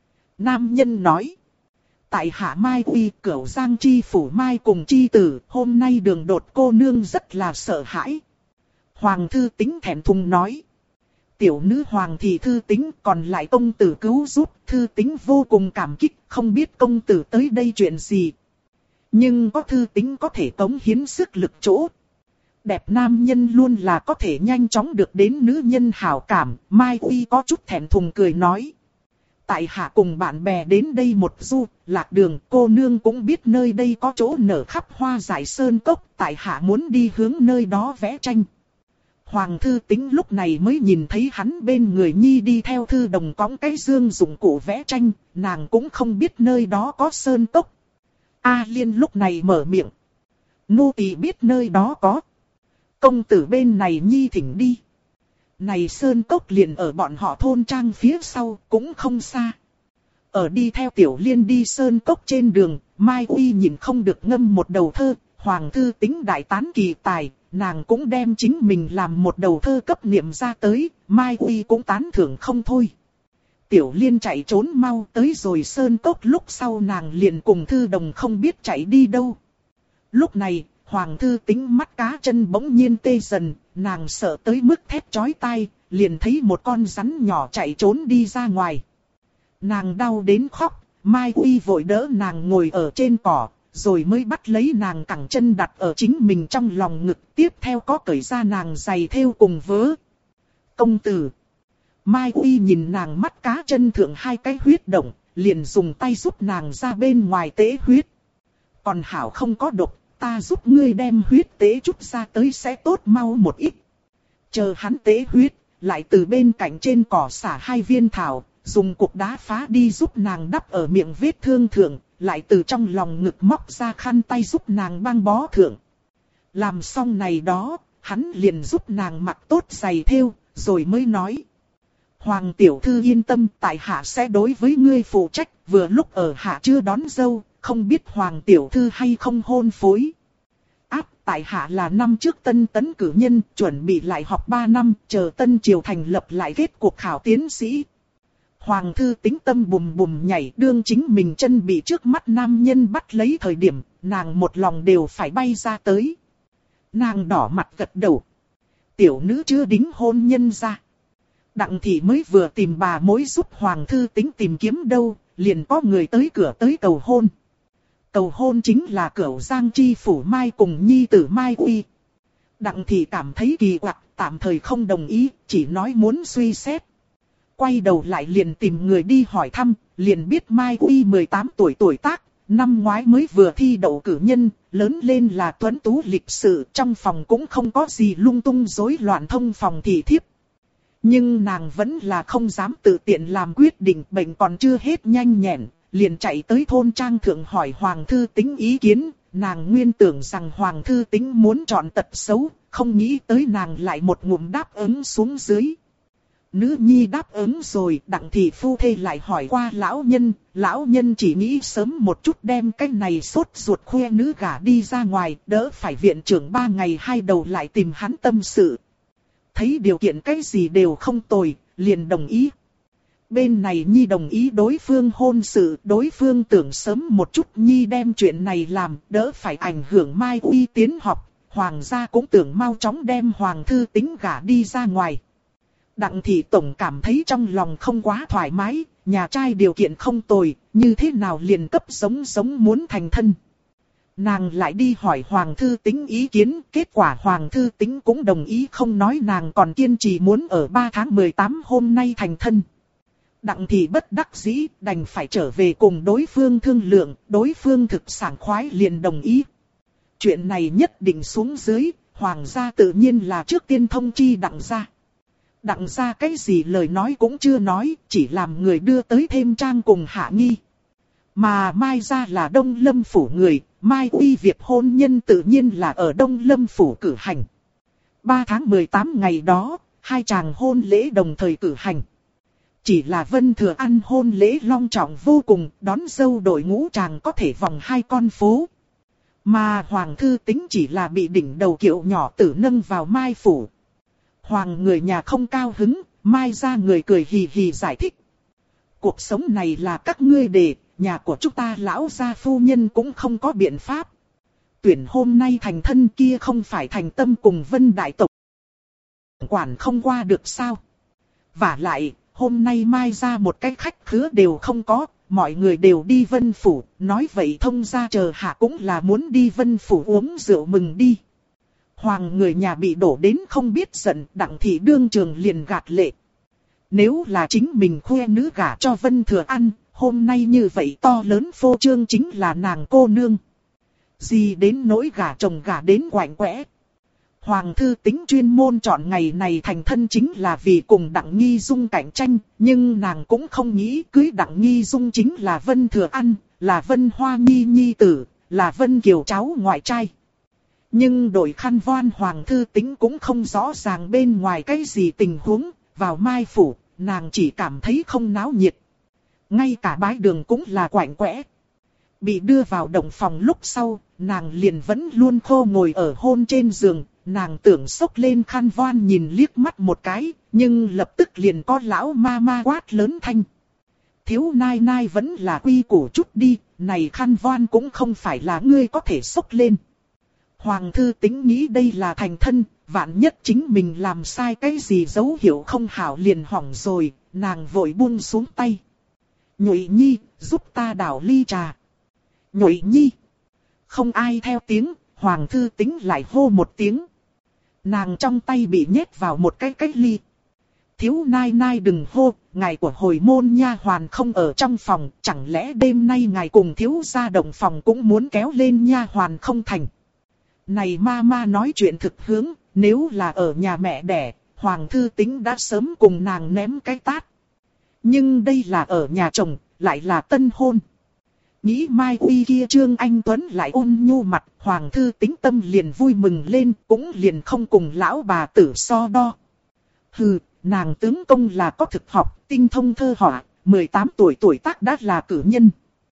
Nam nhân nói. Tại hạ Mai Uy, Cửu Giang chi phủ Mai cùng chi tử, hôm nay đường đột cô nương rất là sợ hãi. Hoàng thư tính thẹn thùng nói. Tiểu nữ hoàng thì thư tính, còn lại công tử cứu giúp, thư tính vô cùng cảm kích, không biết công tử tới đây chuyện gì. Nhưng có thư tính có thể cống hiến sức lực chỗ. Đẹp nam nhân luôn là có thể nhanh chóng được đến nữ nhân hảo cảm, Mai Uy có chút thẹn thùng cười nói. Tại hạ cùng bạn bè đến đây một du, lạc đường, cô nương cũng biết nơi đây có chỗ nở khắp hoa dại sơn cốc, tại hạ muốn đi hướng nơi đó vẽ tranh. Hoàng thư tính lúc này mới nhìn thấy hắn bên người nhi đi theo thư đồng cõng cái dương dụng cụ vẽ tranh, nàng cũng không biết nơi đó có sơn cốc. A Liên lúc này mở miệng. Nô tỳ biết nơi đó có. Công tử bên này nhi thỉnh đi. Này sơn cốc liền ở bọn họ thôn trang phía sau, cũng không xa. Ở đi theo Tiểu Liên đi sơn cốc trên đường, Mai Uy nhìn không được ngâm một đầu thơ, Hoàng thư tính đại tán kỳ tài, nàng cũng đem chính mình làm một đầu thơ cấp niệm ra tới, Mai Uy cũng tán thưởng không thôi. Tiểu Liên chạy trốn mau tới rồi sơn cốc, lúc sau nàng liền cùng thư đồng không biết chạy đi đâu. Lúc này, Hoàng thư tính mắt cá chân bỗng nhiên tê dần, nàng sợ tới mức thét chói tai, liền thấy một con rắn nhỏ chạy trốn đi ra ngoài. Nàng đau đến khóc, Mai Uy vội đỡ nàng ngồi ở trên cỏ, rồi mới bắt lấy nàng cẳng chân đặt ở chính mình trong lòng ngực, tiếp theo có cởi ra nàng giày thêu cùng vớ. Công tử. Mai Uy nhìn nàng mắt cá chân thượng hai cái huyết động, liền dùng tay giúp nàng ra bên ngoài tế huyết. Còn hảo không có độc, ta giúp ngươi đem huyết tế chút ra tới sẽ tốt mau một ít. Chờ hắn tế huyết, lại từ bên cạnh trên cỏ xả hai viên thảo, dùng cục đá phá đi giúp nàng đắp ở miệng vết thương thượng, lại từ trong lòng ngực móc ra khăn tay giúp nàng băng bó thượng. Làm xong này đó, hắn liền giúp nàng mặc tốt giày thêu, rồi mới nói. Hoàng tiểu thư yên tâm, tại hạ sẽ đối với ngươi phụ trách, vừa lúc ở hạ chưa đón dâu, không biết Hoàng tiểu thư hay không hôn phối. Tại hạ là năm trước tân tấn cử nhân, chuẩn bị lại học 3 năm, chờ tân triều thành lập lại kết cuộc khảo tiến sĩ. Hoàng thư tính tâm bùm bùm nhảy, đương chính mình chân bị trước mắt nam nhân bắt lấy thời điểm, nàng một lòng đều phải bay ra tới. Nàng đỏ mặt gật đầu. Tiểu nữ chưa đính hôn nhân ra. Đặng thị mới vừa tìm bà mối giúp Hoàng thư tính tìm kiếm đâu, liền có người tới cửa tới cầu hôn. Cầu hôn chính là Cửu Giang chi phủ Mai cùng nhi tử Mai Uy. Đặng thị cảm thấy kỳ quặc, tạm thời không đồng ý, chỉ nói muốn suy xét. Quay đầu lại liền tìm người đi hỏi thăm, liền biết Mai Uy 18 tuổi tuổi tác, năm ngoái mới vừa thi đậu cử nhân, lớn lên là tuấn tú lịch sự, trong phòng cũng không có gì lung tung rối loạn thông phòng thị thiếp. Nhưng nàng vẫn là không dám tự tiện làm quyết định, bệnh còn chưa hết nhanh nhẹn. Liền chạy tới thôn trang thượng hỏi Hoàng thư tính ý kiến, nàng nguyên tưởng rằng Hoàng thư tính muốn chọn tật xấu, không nghĩ tới nàng lại một ngụm đáp ứng xuống dưới. Nữ nhi đáp ứng rồi, đặng thị phu thê lại hỏi qua lão nhân chỉ nghĩ sớm một chút đem cái này sốt ruột khoe nữ gả đi ra ngoài, đỡ phải viện trưởng 3 ngày 2 đầu lại tìm hắn tâm sự. Thấy điều kiện cái gì đều không tồi, liền đồng ý. Bên này nhi đồng ý đối phương hôn sự, đối phương tưởng sớm một chút nhi đem chuyện này làm, đỡ phải ảnh hưởng Mai Uy tiến học, Hoàng gia cũng tưởng mau chóng đem Hoàng thư tính gả đi ra ngoài. Đặng thị tổng cảm thấy trong lòng không quá thoải mái, nhà trai điều kiện không tồi, như thế nào liền cấp giống muốn thành thân. Nàng lại đi hỏi Hoàng thư tính ý kiến, kết quả Hoàng thư tính cũng đồng ý, không nói nàng còn kiên trì muốn ở 3 tháng 18 hôm nay thành thân. Đặng thị bất đắc dĩ, đành phải trở về cùng đối phương thương lượng, đối phương thực sảng khoái liền đồng ý. Chuyện này nhất định xuống dưới, Hoàng gia tự nhiên là trước tiên thông chi đặng gia. Đặng gia cái gì lời nói cũng chưa nói, chỉ làm người đưa tới thêm trang cùng Hạ Nghi. Mà Mai gia là Đông Lâm phủ người, Mai Uy việc hôn nhân tự nhiên là ở Đông Lâm phủ cử hành. 3 tháng 18 ngày đó, hai chàng hôn lễ đồng thời cử hành. Chỉ là Vân Thừa An hôn lễ long trọng vô cùng, đón dâu đội ngũ chàng có thể vòng 2 con phố. Mà Hoàng Thư Tính chỉ là bị đỉnh đầu kiệu nhỏ tử nâng vào Mai phủ. Hoàng người nhà không cao hứng, Mai ra người cười hì hì giải thích. Cuộc sống này là các ngươi để, nhà của chúng ta lão gia phu nhân cũng không có biện pháp. Tuyển hôm nay thành thân kia không phải thành tâm cùng Vân Đại Tộc. Quản không qua được sao? Vả lại, hôm nay Mai ra một cái khách khứa đều không có, mọi người đều đi Vân Phủ, nói vậy thông gia chờ hạ cũng là muốn đi Vân Phủ uống rượu mừng đi. Hoàng người nhà bị đổ đến không biết giận, Đặng thị đương trường liền gạt lệ. Nếu là chính mình khoe nữ gả cho Vân Thừa An, hôm nay như vậy to lớn phô trương chính là nàng cô nương. Gì đến nỗi gả chồng gả đến quạnh quẽ. Hoàng Thư Tính chuyên môn chọn ngày này thành thân chính là vì cùng Đặng Nghi Dung cạnh tranh, nhưng nàng cũng không nghĩ cưới Đặng Nghi Dung chính là Vân Thừa An, là Vân Hoa Nhi nhi tử, là Vân Kiều cháu ngoại trai. Nhưng đội khăn voan Hoàng Thư Tính cũng không rõ ràng bên ngoài cái gì tình huống, vào Mai phủ, nàng chỉ cảm thấy không náo nhiệt. Ngay cả bái đường cũng là quạnh quẽ. Bị đưa vào động phòng lúc sau, nàng liền vẫn luôn khô ngồi ở hôn trên giường, nàng tưởng xốc lên khăn voan nhìn liếc mắt một cái, nhưng lập tức liền có lão ma ma quát lớn thanh. Thiếu nai nai vẫn là quy củ chút đi, này khăn voan cũng không phải là ngươi có thể xốc lên. Hoàng Thư Tính nghĩ đây là thành thân, vạn nhất chính mình làm sai cái gì dấu hiệu không hảo liền hỏng rồi, nàng vội buông xuống tay. Nhụy Nhi, giúp ta đảo ly trà. Nhụy Nhi. Không ai theo tiếng, Hoàng Thư Tính lại hô một tiếng. Nàng trong tay bị nhét vào một cái ly. Thiếu nai nai đừng hô, ngài của hồi môn nha hoàn không ở trong phòng, chẳng lẽ đêm nay ngài cùng thiếu gia động phòng cũng muốn kéo lên nha hoàn không thành. Này ma ma nói chuyện thực hướng, nếu là ở nhà mẹ đẻ, Hoàng Thư Tính đã sớm cùng nàng ném cái tát. Nhưng đây là ở nhà chồng, lại là tân hôn. Nghĩ Mai Uy kia Trương Anh Tuấn lại ôn nhu mặt, Hoàng Thư Tính tâm liền vui mừng lên, cũng liền không cùng lão bà tử so đo. Hừ, nàng tướng công là có thực học, tinh thông thơ họa, 18 tuổi tác đã là cử nhân.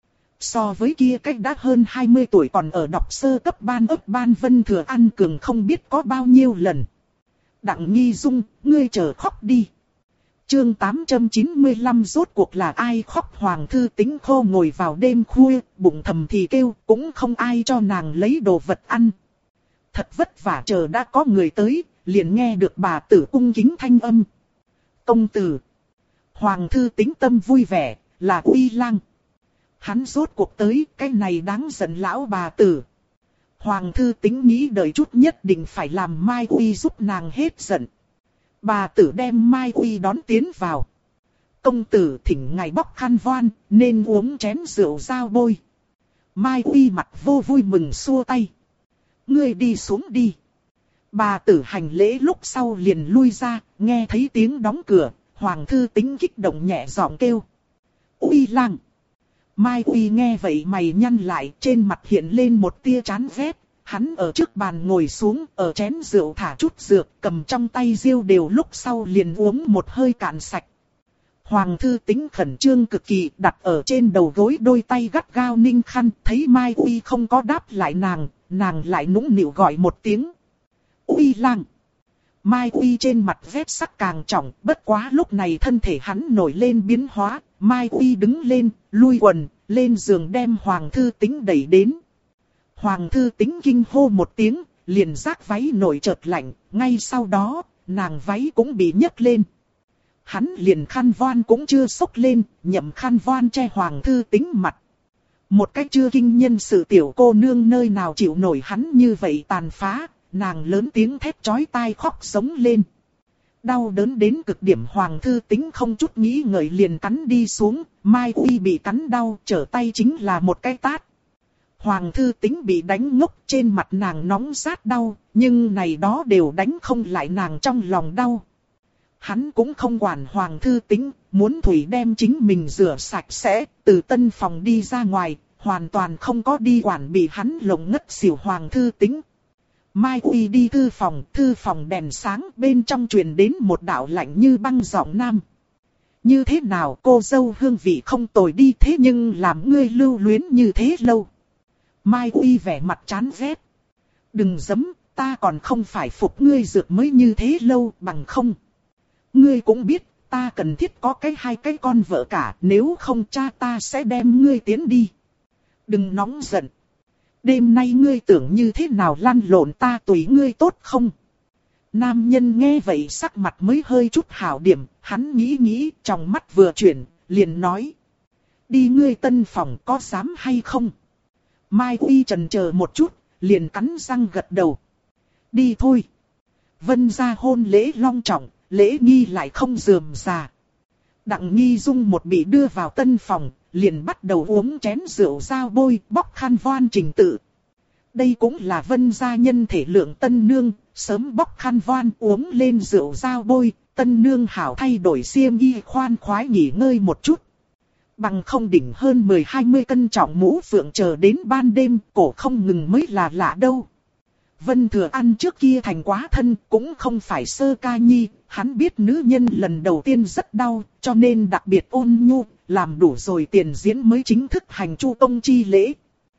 So với kia cách đã hơn 20 tuổi còn ở đọc sơ cấp ban ấp ban Vân Thừa An cường không biết có bao nhiêu lần. Đặng Nghi Dung, ngươi chờ khóc đi. Chương 895 rốt cuộc là ai khóc. Hoàng Thư Tính khô ngồi vào đêm khuya, bụng thầm thì kêu, cũng không ai cho nàng lấy đồ vật ăn. Thật vất vả chờ đã có người tới, liền nghe được bà tử cung kính thanh âm. Công tử. Hoàng Thư Tính tâm vui vẻ, là Uy Lang. Hắn rốt cuộc tới, cái này đáng giận lão bà tử. Hoàng Thư Tính nghĩ đợi chút nhất định phải làm Mai Uy giúp nàng hết giận. Bà tử đem Mai Uy đón tiến vào. Công tử thỉnh ngài bóc khăn voan, nên uống chén rượu giao bôi. Mai Uy mặt vô vui mừng xua tay. Ngươi đi xuống đi. Bà tử hành lễ lúc sau liền lui ra, nghe thấy tiếng đóng cửa, Hoàng Thư Tính kích động nhẹ giọng kêu. Uy Lang. Mai Uy nghe vậy mày nhăn lại, trên mặt hiện lên một tia chán ghét. Hắn ở trước bàn ngồi xuống, ở chén rượu thả chút dược, cầm trong tay diêu đều lúc sau liền uống một hơi cạn sạch. Hoàng Thư Tính khẩn trương cực kỳ, đặt ở trên đầu gối đôi tay gắt gao ninh khăn, thấy Mai Uy không có đáp lại nàng lại nũng nịu gọi một tiếng. Uy Lang. Mai Uy trên mặt vết sắc càng trọng, bất quá lúc này thân thể hắn nổi lên biến hóa, Mai Uy đứng lên, lui quần, lên giường đem Hoàng Thư Tính đẩy đến. Hoàng Thư Tính kinh hô một tiếng, liền giác váy nổi chợt lạnh, ngay sau đó, nàng váy cũng bị nhấc lên. Hắn liền khăn voan cũng chưa xốc lên, nhậm khăn voan che Hoàng Thư Tính mặt. Một cách chưa kinh nhân sự tiểu cô nương nơi nào chịu nổi hắn như vậy tàn phá, nàng lớn tiếng thét chói tai khóc sống lên. Đau đớn đến cực điểm Hoàng Thư Tính không chút nghĩ ngợi liền cắn đi xuống, Mai Uy bị cắn đau, trở tay chính là một cái tát. Hoàng Thư Tính bị đánh ngốc, trên mặt nàng nóng rát đau, nhưng này đó đều đánh không lại nàng trong lòng đau. hắn cũng không quản Hoàng thư tính, muốn thủy đem chính mình rửa sạch sẽ, từ tân phòng đi ra ngoài, hoàn toàn không có đi quản bị hắn lồng ngất xỉu Hoàng thư tính. Mai Uy đi thư phòng đèn sáng, bên trong truyền đến một đạo lạnh như băng giọng nam. Như thế nào cô dâu hương vị không tồi đi, thế nhưng làm ngươi lưu luyến như thế lâu. Mai Uy vẻ mặt chán ghét. Đừng giấm, ta còn không phải phục ngươi dược mới như thế lâu, bằng không. Ngươi cũng biết, ta cần thiết có hai cái con vợ cả, nếu không cha ta sẽ đem ngươi tiến đi. Đừng nóng giận. Đêm nay ngươi tưởng như thế nào lăn lộn ta tùy ngươi tốt không? Nam nhân nghe vậy sắc mặt mới hơi chút hảo điểm, hắn nghĩ, trong mắt vừa chuyển, liền nói. Đi ngươi tân phòng có dám hay không? Mai Uy chần chờ một chút, liền cắn răng gật đầu. Đi thôi. Vân gia hôn lễ long trọng, lễ nghi lại không rườm rà. Đặng Nghi Dung một bị đưa vào tân phòng, liền bắt đầu uống chén rượu giao bôi, bóc khăn voan trình tự. Đây cũng là Vân gia nhân thể lượng tân nương, sớm bóc khăn voan uống lên rượu giao bôi, tân nương hảo thay đổi xiêm y khoan khoái nghỉ ngơi một chút. Bằng không đỉnh hơn 10-20 cân trọng mũ phượng chờ đến ban đêm, cổ không ngừng mới là lạ đâu. Vân Thừa An trước kia thành quá thân, cũng không phải sơ ca nhi, hắn biết nữ nhân lần đầu tiên rất đau, cho nên đặc biệt ôn nhu, làm đủ rồi tiền diễn mới chính thức hành chu công chi lễ.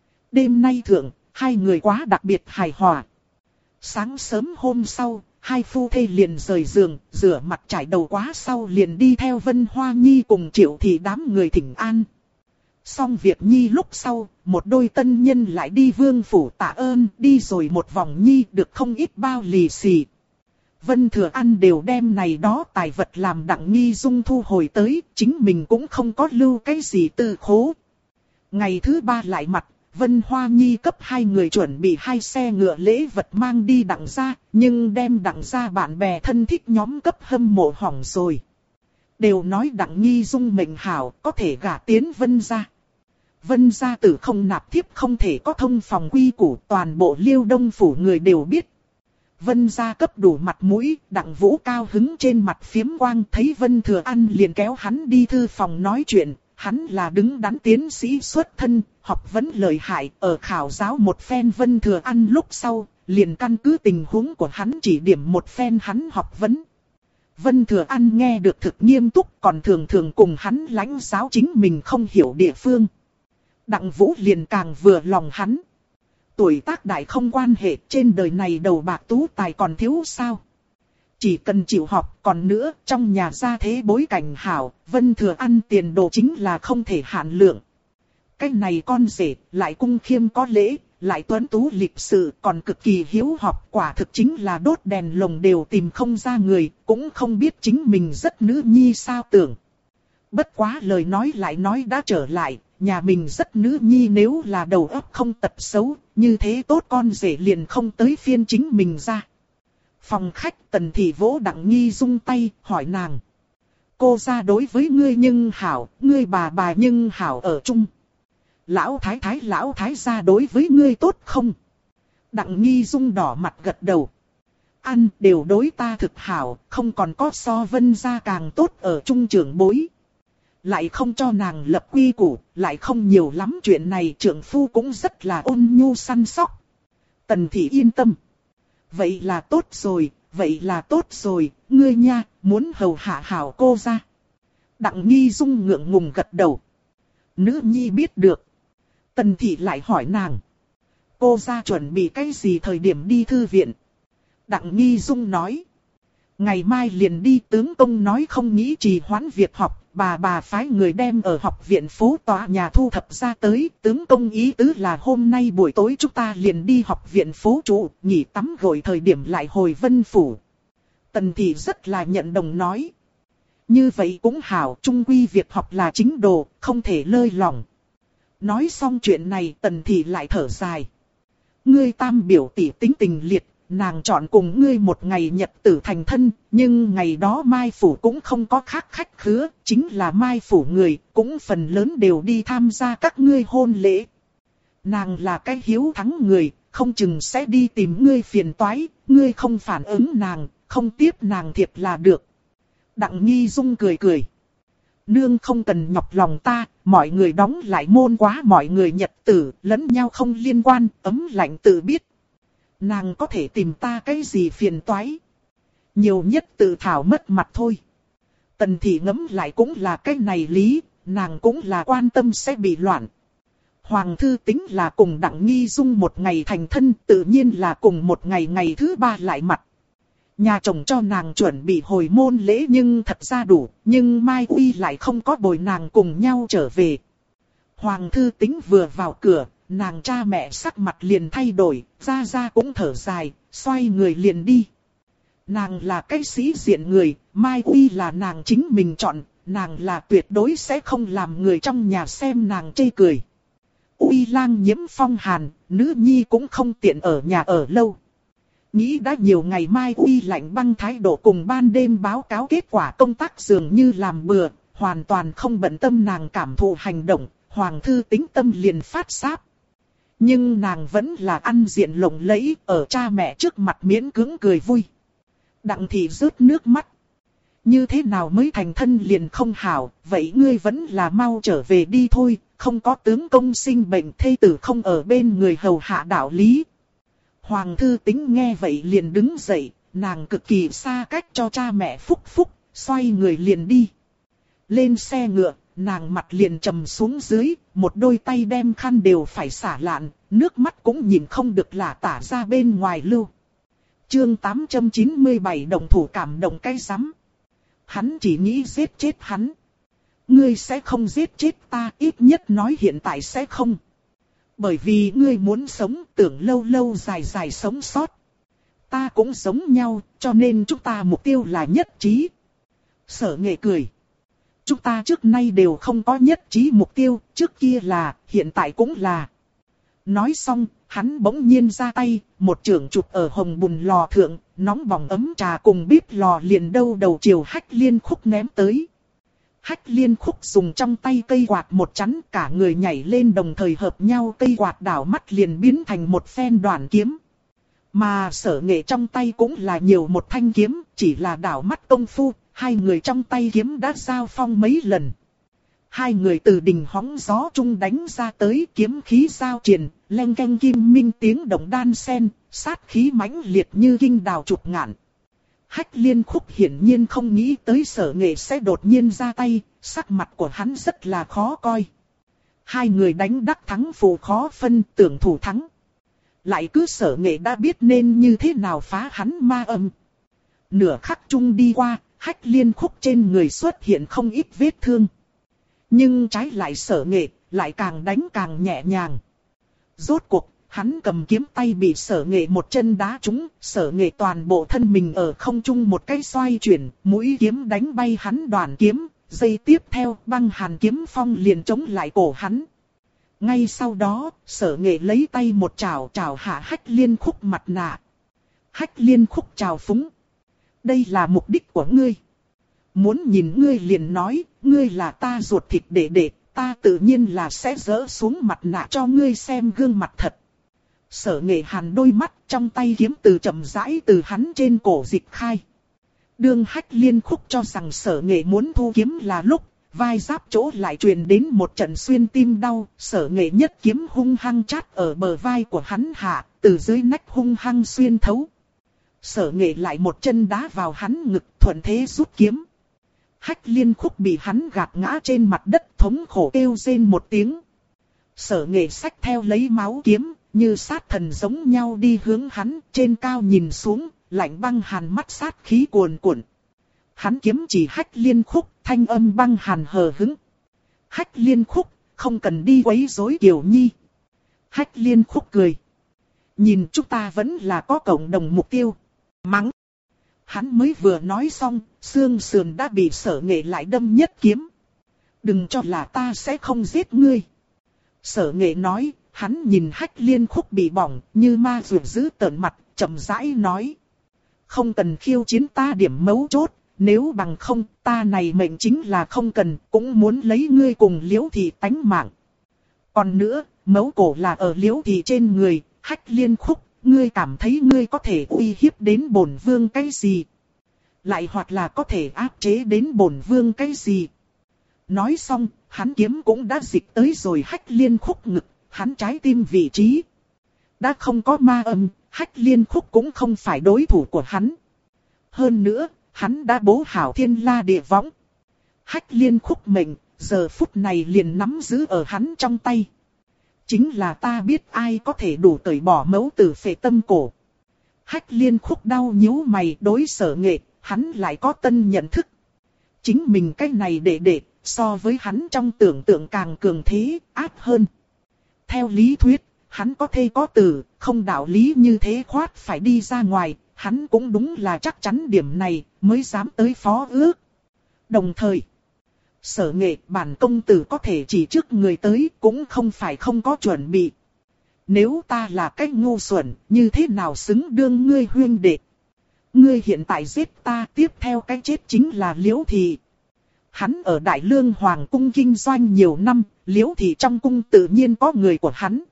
Đêm nay thượng, hai người quá đặc biệt hài hòa. Sáng sớm hôm sau, hai phu thê liền rời giường, rửa mặt chải đầu quá sau liền đi theo Vân Hoa Nhi cùng Triệu Thị đám người thỉnh an. Xong việc Nhi lúc sau, một đôi tân nhân lại đi vương phủ tạ ơn, đi rồi một vòng Nhi được không ít bao lì xì. Vân Thừa An đều đem này đó tài vật làm Đặng Nghi Dung thu hồi tới, chính mình cũng không có lưu cái gì tư khố. Ngày thứ ba lại mặt, Vân Hoa Nhi cấp hai người chuẩn bị 2 xe ngựa lễ vật mang đi Đặng gia, nhưng đem Đặng gia bạn bè thân thích nhóm cấp hâm mộ hỏng rồi. Đều nói Đặng Nghi Dung mệnh hảo, có thể gả tiến Vân gia. Vân gia tử không nạp thiếp không thể có thông phòng quy củ, toàn bộ Liêu Đông phủ người đều biết. Vân gia cấp đủ mặt mũi, Đặng Vũ cao hứng trên mặt phiếm quang, thấy Vân Thừa An liền kéo hắn đi thư phòng nói chuyện. Hắn là đứng đắn tiến sĩ xuất thân, học vấn lợi hại, ở khảo giáo một phen Vân Thừa An lúc sau, liền căn cứ tình huống của hắn chỉ điểm một phen hắn học vấn. Vân Thừa An nghe được thực nghiêm túc, còn thường thường cùng hắn lãnh giáo chính mình không hiểu địa phương. Đặng Vũ liền càng vừa lòng hắn. Tuổi tác đại không quan hệ, trên đời này đầu bạc tú tài còn thiếu sao. Chỉ cần chịu học, còn nữa, trong nhà gia thế bối cảnh hảo, Vân Thừa An tiền đồ chính là không thể hạn lượng. Cái này con rể, lại cung khiêm có lễ, lại tuấn tú lịch sự, còn cực kỳ hiếu học, quả thực chính là đốt đèn lồng đều tìm không ra người, cũng không biết chính mình rất nữ nhi sao tưởng. Bất quá lời nói lại nói đã trở lại, nhà mình rất nữ nhi nếu là đầu óc không tật xấu, như thế tốt con rể liền không tới phiên chính mình ra. Phòng khách Tần Thị vỗ Đặng Nghi Dung tay, hỏi nàng. Cô gia đối với ngươi nhưng hảo, ngươi bà nhưng hảo ở chung. Lão thái gia đối với ngươi tốt không? Đặng Nghi Dung đỏ mặt gật đầu. Ăn đều đối ta thực hảo, không còn có so Vân gia càng tốt ở chung trưởng bối. Lại không cho nàng lập quy củ, lại không nhiều lắm chuyện này, trưởng phu cũng rất là ôn nhu săn sóc. Tần Thị yên tâm. Vậy là tốt rồi, ngươi nha, muốn hầu hạ hảo cô gia. Đặng Nghi Dung ngượng ngùng gật đầu. Nữ nhi biết được. Tần Thị lại hỏi nàng. Cô gia chuẩn bị cái gì thời điểm đi thư viện? Đặng Nghi Dung nói. Ngày mai liền đi, tướng công nói không nghĩ trì hoãn việc học, bà phái người đem ở học viện phố tòa nhà thu thập ra tới. Tướng công ý tứ là hôm nay buổi tối chúng ta liền đi học viện phố trụ, nghỉ tắm gội thời điểm lại hồi Vân phủ. Tần Thị rất là nhận đồng nói. Như vậy cũng hảo, chung quy việc học là chính đồ, không thể lơi lỏng. Nói xong chuyện này Tần Thị lại thở dài. Ngươi tam biểu tỷ tính tình liệt, nàng chọn cùng ngươi một ngày nhật tử thành thân, nhưng ngày đó Mai Phủ cũng không có khác khách khứa, chính là Mai Phủ người, cũng phần lớn đều đi tham gia các ngươi hôn lễ. Nàng là cái hiếu thắng người, không chừng sẽ đi tìm ngươi phiền toái, ngươi không phản ứng nàng, không tiếp nàng thiệp là được. Đặng Nghi Dung cười cười. Nương không cần nhọc lòng ta, mọi người đóng lại môn quá, mọi người nhật tử, lẫn nhau không liên quan, ấm lạnh tự biết. Nàng có thể tìm ta cái gì phiền toái. Nhiều nhất tự thảo mất mặt thôi. Tần Thị ngẫm lại cũng là cái này lý, nàng cũng là quan tâm sẽ bị loạn. Hoàng thư tính là cùng Đặng Nghi Dung một ngày thành thân, tự nhiên là cùng một ngày ngày thứ ba lại mặt. Nhà chồng cho nàng chuẩn bị hồi môn lễ nhưng thật ra đủ, nhưng Mai Uy lại không có bồi nàng cùng nhau trở về. Hoàng thư tính vừa vào cửa, nàng cha mẹ sắc mặt liền thay đổi, ra cũng thở dài, xoay người liền đi. Nàng là cái sĩ diện người, Mai Uy là nàng chính mình chọn, nàng là tuyệt đối sẽ không làm người trong nhà xem nàng chê cười. Uy lang nhiễm phong hàn, nữ nhi cũng không tiện ở nhà ở lâu. Nghĩ đã nhiều ngày Mai Uy lạnh băng thái độ cùng ban đêm báo cáo kết quả công tác dường như làm bừa, hoàn toàn không bận tâm nàng cảm thụ hành động, Hoàng thư tính tâm liền phát sáp. Nhưng nàng vẫn là ăn diện lộng lẫy, ở cha mẹ trước mặt miễn cưỡng cười vui. Đặng Thị rớt nước mắt. Như thế nào mới thành thân liền không hảo, vậy ngươi vẫn là mau trở về đi thôi, không có tướng công sinh bệnh thê tử không ở bên người hầu hạ đạo lý. Hoàng thư tính nghe vậy liền đứng dậy, nàng cực kỳ xa cách cho cha mẹ phúc, xoay người liền đi. Lên xe ngựa, nàng mặt liền trầm xuống dưới, một đôi tay đem khăn đều phải xả lạn, nước mắt cũng nhìn không được lả tả ra bên ngoài lưu. Chương 897 đồng thủ cảm động cái rắm. Hắn chỉ nghĩ giết chết hắn. Ngươi sẽ không giết chết ta, ít nhất nói hiện tại sẽ không. Bởi vì ngươi muốn sống, tưởng lâu lâu dài dài sống sót. Ta cũng giống nhau, cho nên chúng ta mục tiêu là nhất trí. Sở Nghệ cười. Chúng ta trước nay đều không có nhất trí mục tiêu, trước kia là, hiện tại cũng là. Nói xong, hắn bỗng nhiên ra tay, một chưởng chụp ở hồng bùn lò thượng, nóng bỏng ấm trà cùng bếp lò liền đâu đầu chiều Hách Liên Khúc ném tới. Hách Liên Khúc dùng trong tay cây quạt một chắn, cả người nhảy lên đồng thời hợp nhau, cây quạt đảo mắt liền biến thành một phen đoàn kiếm. Mà Sở Nghệ trong tay cũng là nhiều một thanh kiếm, chỉ là đảo mắt công phu, hai người trong tay kiếm đã giao phong mấy lần. Hai người từ đỉnh hóng gió trung đánh ra tới, kiếm khí giao triền, leng keng kim minh tiếng động đan sen, sát khí mãnh liệt như kinh đào chụp ngạn. Hách Liên Khúc hiển nhiên không nghĩ tới Sở Nghệ sẽ đột nhiên ra tay, sắc mặt của hắn rất là khó coi. Hai người đánh đắc thắng phụ khó phân, tưởng thủ thắng. Lại cứ Sở Nghệ đã biết nên như thế nào phá hắn ma âm. Nửa khắc chung đi qua, Hách Liên Khúc trên người xuất hiện không ít vết thương. Nhưng trái lại Sở Nghệ, lại càng đánh càng nhẹ nhàng. Rốt cuộc, hắn cầm kiếm tay bị Sở Nghệ một chân đá trúng, Sở Nghệ toàn bộ thân mình ở không trung một cái xoay chuyển, mũi kiếm đánh bay hắn đoàn kiếm, giây tiếp theo băng hàn kiếm phong liền chống lại cổ hắn. Ngay sau đó, Sở Nghệ lấy tay một chảo hạ Hách Liên Khúc mặt nạ. Hách Liên Khúc chào phúng. Đây là mục đích của ngươi. Muốn nhìn ngươi liền nói, ngươi là ta ruột thịt đệ đệ, ta tự nhiên là sẽ dỡ xuống mặt nạ cho ngươi xem gương mặt thật. Sở Nghệ hàn đôi mắt, trong tay kiếm từ chậm rãi từ hắn trên cổ dịch khai. Đương Hách Liên Khúc cho rằng Sở Nghệ muốn thu kiếm là lúc, vai giáp chỗ lại truyền đến một trận xuyên tim đau, Sở Nghệ nhất kiếm hung hăng chát ở bờ vai của hắn hạ, từ dưới nách hung hăng xuyên thấu. Sở Nghệ lại một chân đá vào hắn ngực, thuận thế rút kiếm. Hách Liên Khúc bị hắn gạt ngã trên mặt đất, thống khổ kêu rên một tiếng. Sở Nghệ xách theo lấy máu kiếm, như sát thần giống nhau đi hướng hắn, trên cao nhìn xuống, lạnh băng hàn mắt sát khí cuồn cuộn. Hắn kiếm chỉ Hách Liên Khúc, thanh âm băng hàn hờ hững. Hách Liên Khúc, không cần đi quấy rối Kiều Nhi. Hách Liên Khúc cười. Nhìn chúng ta vẫn là có cộng đồng mục tiêu. Mắng. Hắn mới vừa nói xong, xương sườn đã bị Sở Nghệ lại đâm nhất kiếm. Đừng cho là ta sẽ không giết ngươi. Sở Nghệ nói, hắn nhìn Hách Liên Khúc bị bỏng, như ma rượu giữ tợn mặt, chậm rãi nói. Không cần khiêu chiến ta điểm mấu chốt, nếu bằng không, ta này mệnh chính là không cần, cũng muốn lấy ngươi cùng Liễu Thị tánh mạng. Còn nữa, mấu cổ là ở Liễu Thị trên người, Hách Liên Khúc, ngươi cảm thấy ngươi có thể uy hiếp đến bổn vương cái gì? Lại hoặc là có thể áp chế đến bổn vương cái gì. Nói xong, hắn kiếm cũng đã dịch tới rồi Hách Liên Khúc ngực, hắn trái tim vị trí. Đã không có ma âm, Hách Liên Khúc cũng không phải đối thủ của hắn. Hơn nữa, hắn đã bố hảo thiên la địa võng. Hách Liên Khúc mệnh, giờ phút này liền nắm giữ ở hắn trong tay. Chính là ta biết ai có thể đủ cởi bỏ mẫu tử phệ tâm cổ. Hách Liên Khúc đau nhíu mày đối Sở Nghệ, hắn lại có tân nhận thức. Chính mình cái này đệ, so với hắn trong tưởng tượng càng cường thế, áp hơn. Theo lý thuyết, hắn có thê có tử, không đạo lý như thế khoát phải đi ra ngoài, hắn cũng đúng là chắc chắn điểm này, mới dám tới phó ước. Đồng thời, Sở Nghệ bản công tử có thể chỉ trước người tới cũng không phải không có chuẩn bị. Nếu ta là cái ngu xuẩn, như thế nào xứng đương ngươi huynh đệ? Ngươi hiện tại giết ta, tiếp theo cái chết chính là Liễu Thị. Hắn ở Đại Lương Hoàng cung kinh doanh nhiều năm, Liễu Thị trong cung tự nhiên có người của hắn.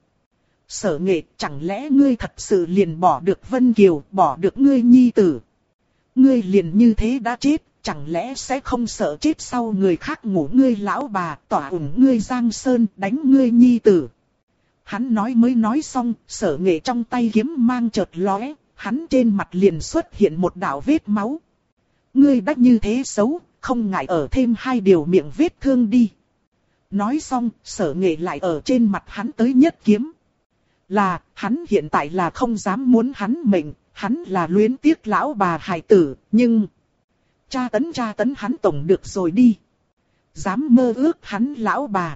Sở Nghệ, chẳng lẽ ngươi thật sự liền bỏ được Vân Kiều, bỏ được ngươi nhi tử? Ngươi liền như thế đã chết, chẳng lẽ sẽ không sợ chết sau người khác ngủ ngươi lão bà, tỏa ủng ngươi giang sơn, đánh ngươi nhi tử? Hắn nói mới nói xong, Sở Nghệ trong tay kiếm mang chợt lóe, hắn trên mặt liền xuất hiện một đạo vết máu. Ngươi đã như thế xấu, không ngại ở thêm 2 điều miệng vết thương đi. Nói xong, Sở Nghệ lại ở trên mặt hắn tới nhất kiếm. Là, hắn hiện tại là không dám muốn hắn mệnh, hắn là luyến tiếc lão bà hài tử, nhưng... Tra tấn hắn tổng được rồi đi. Dám mơ ước hắn lão bà.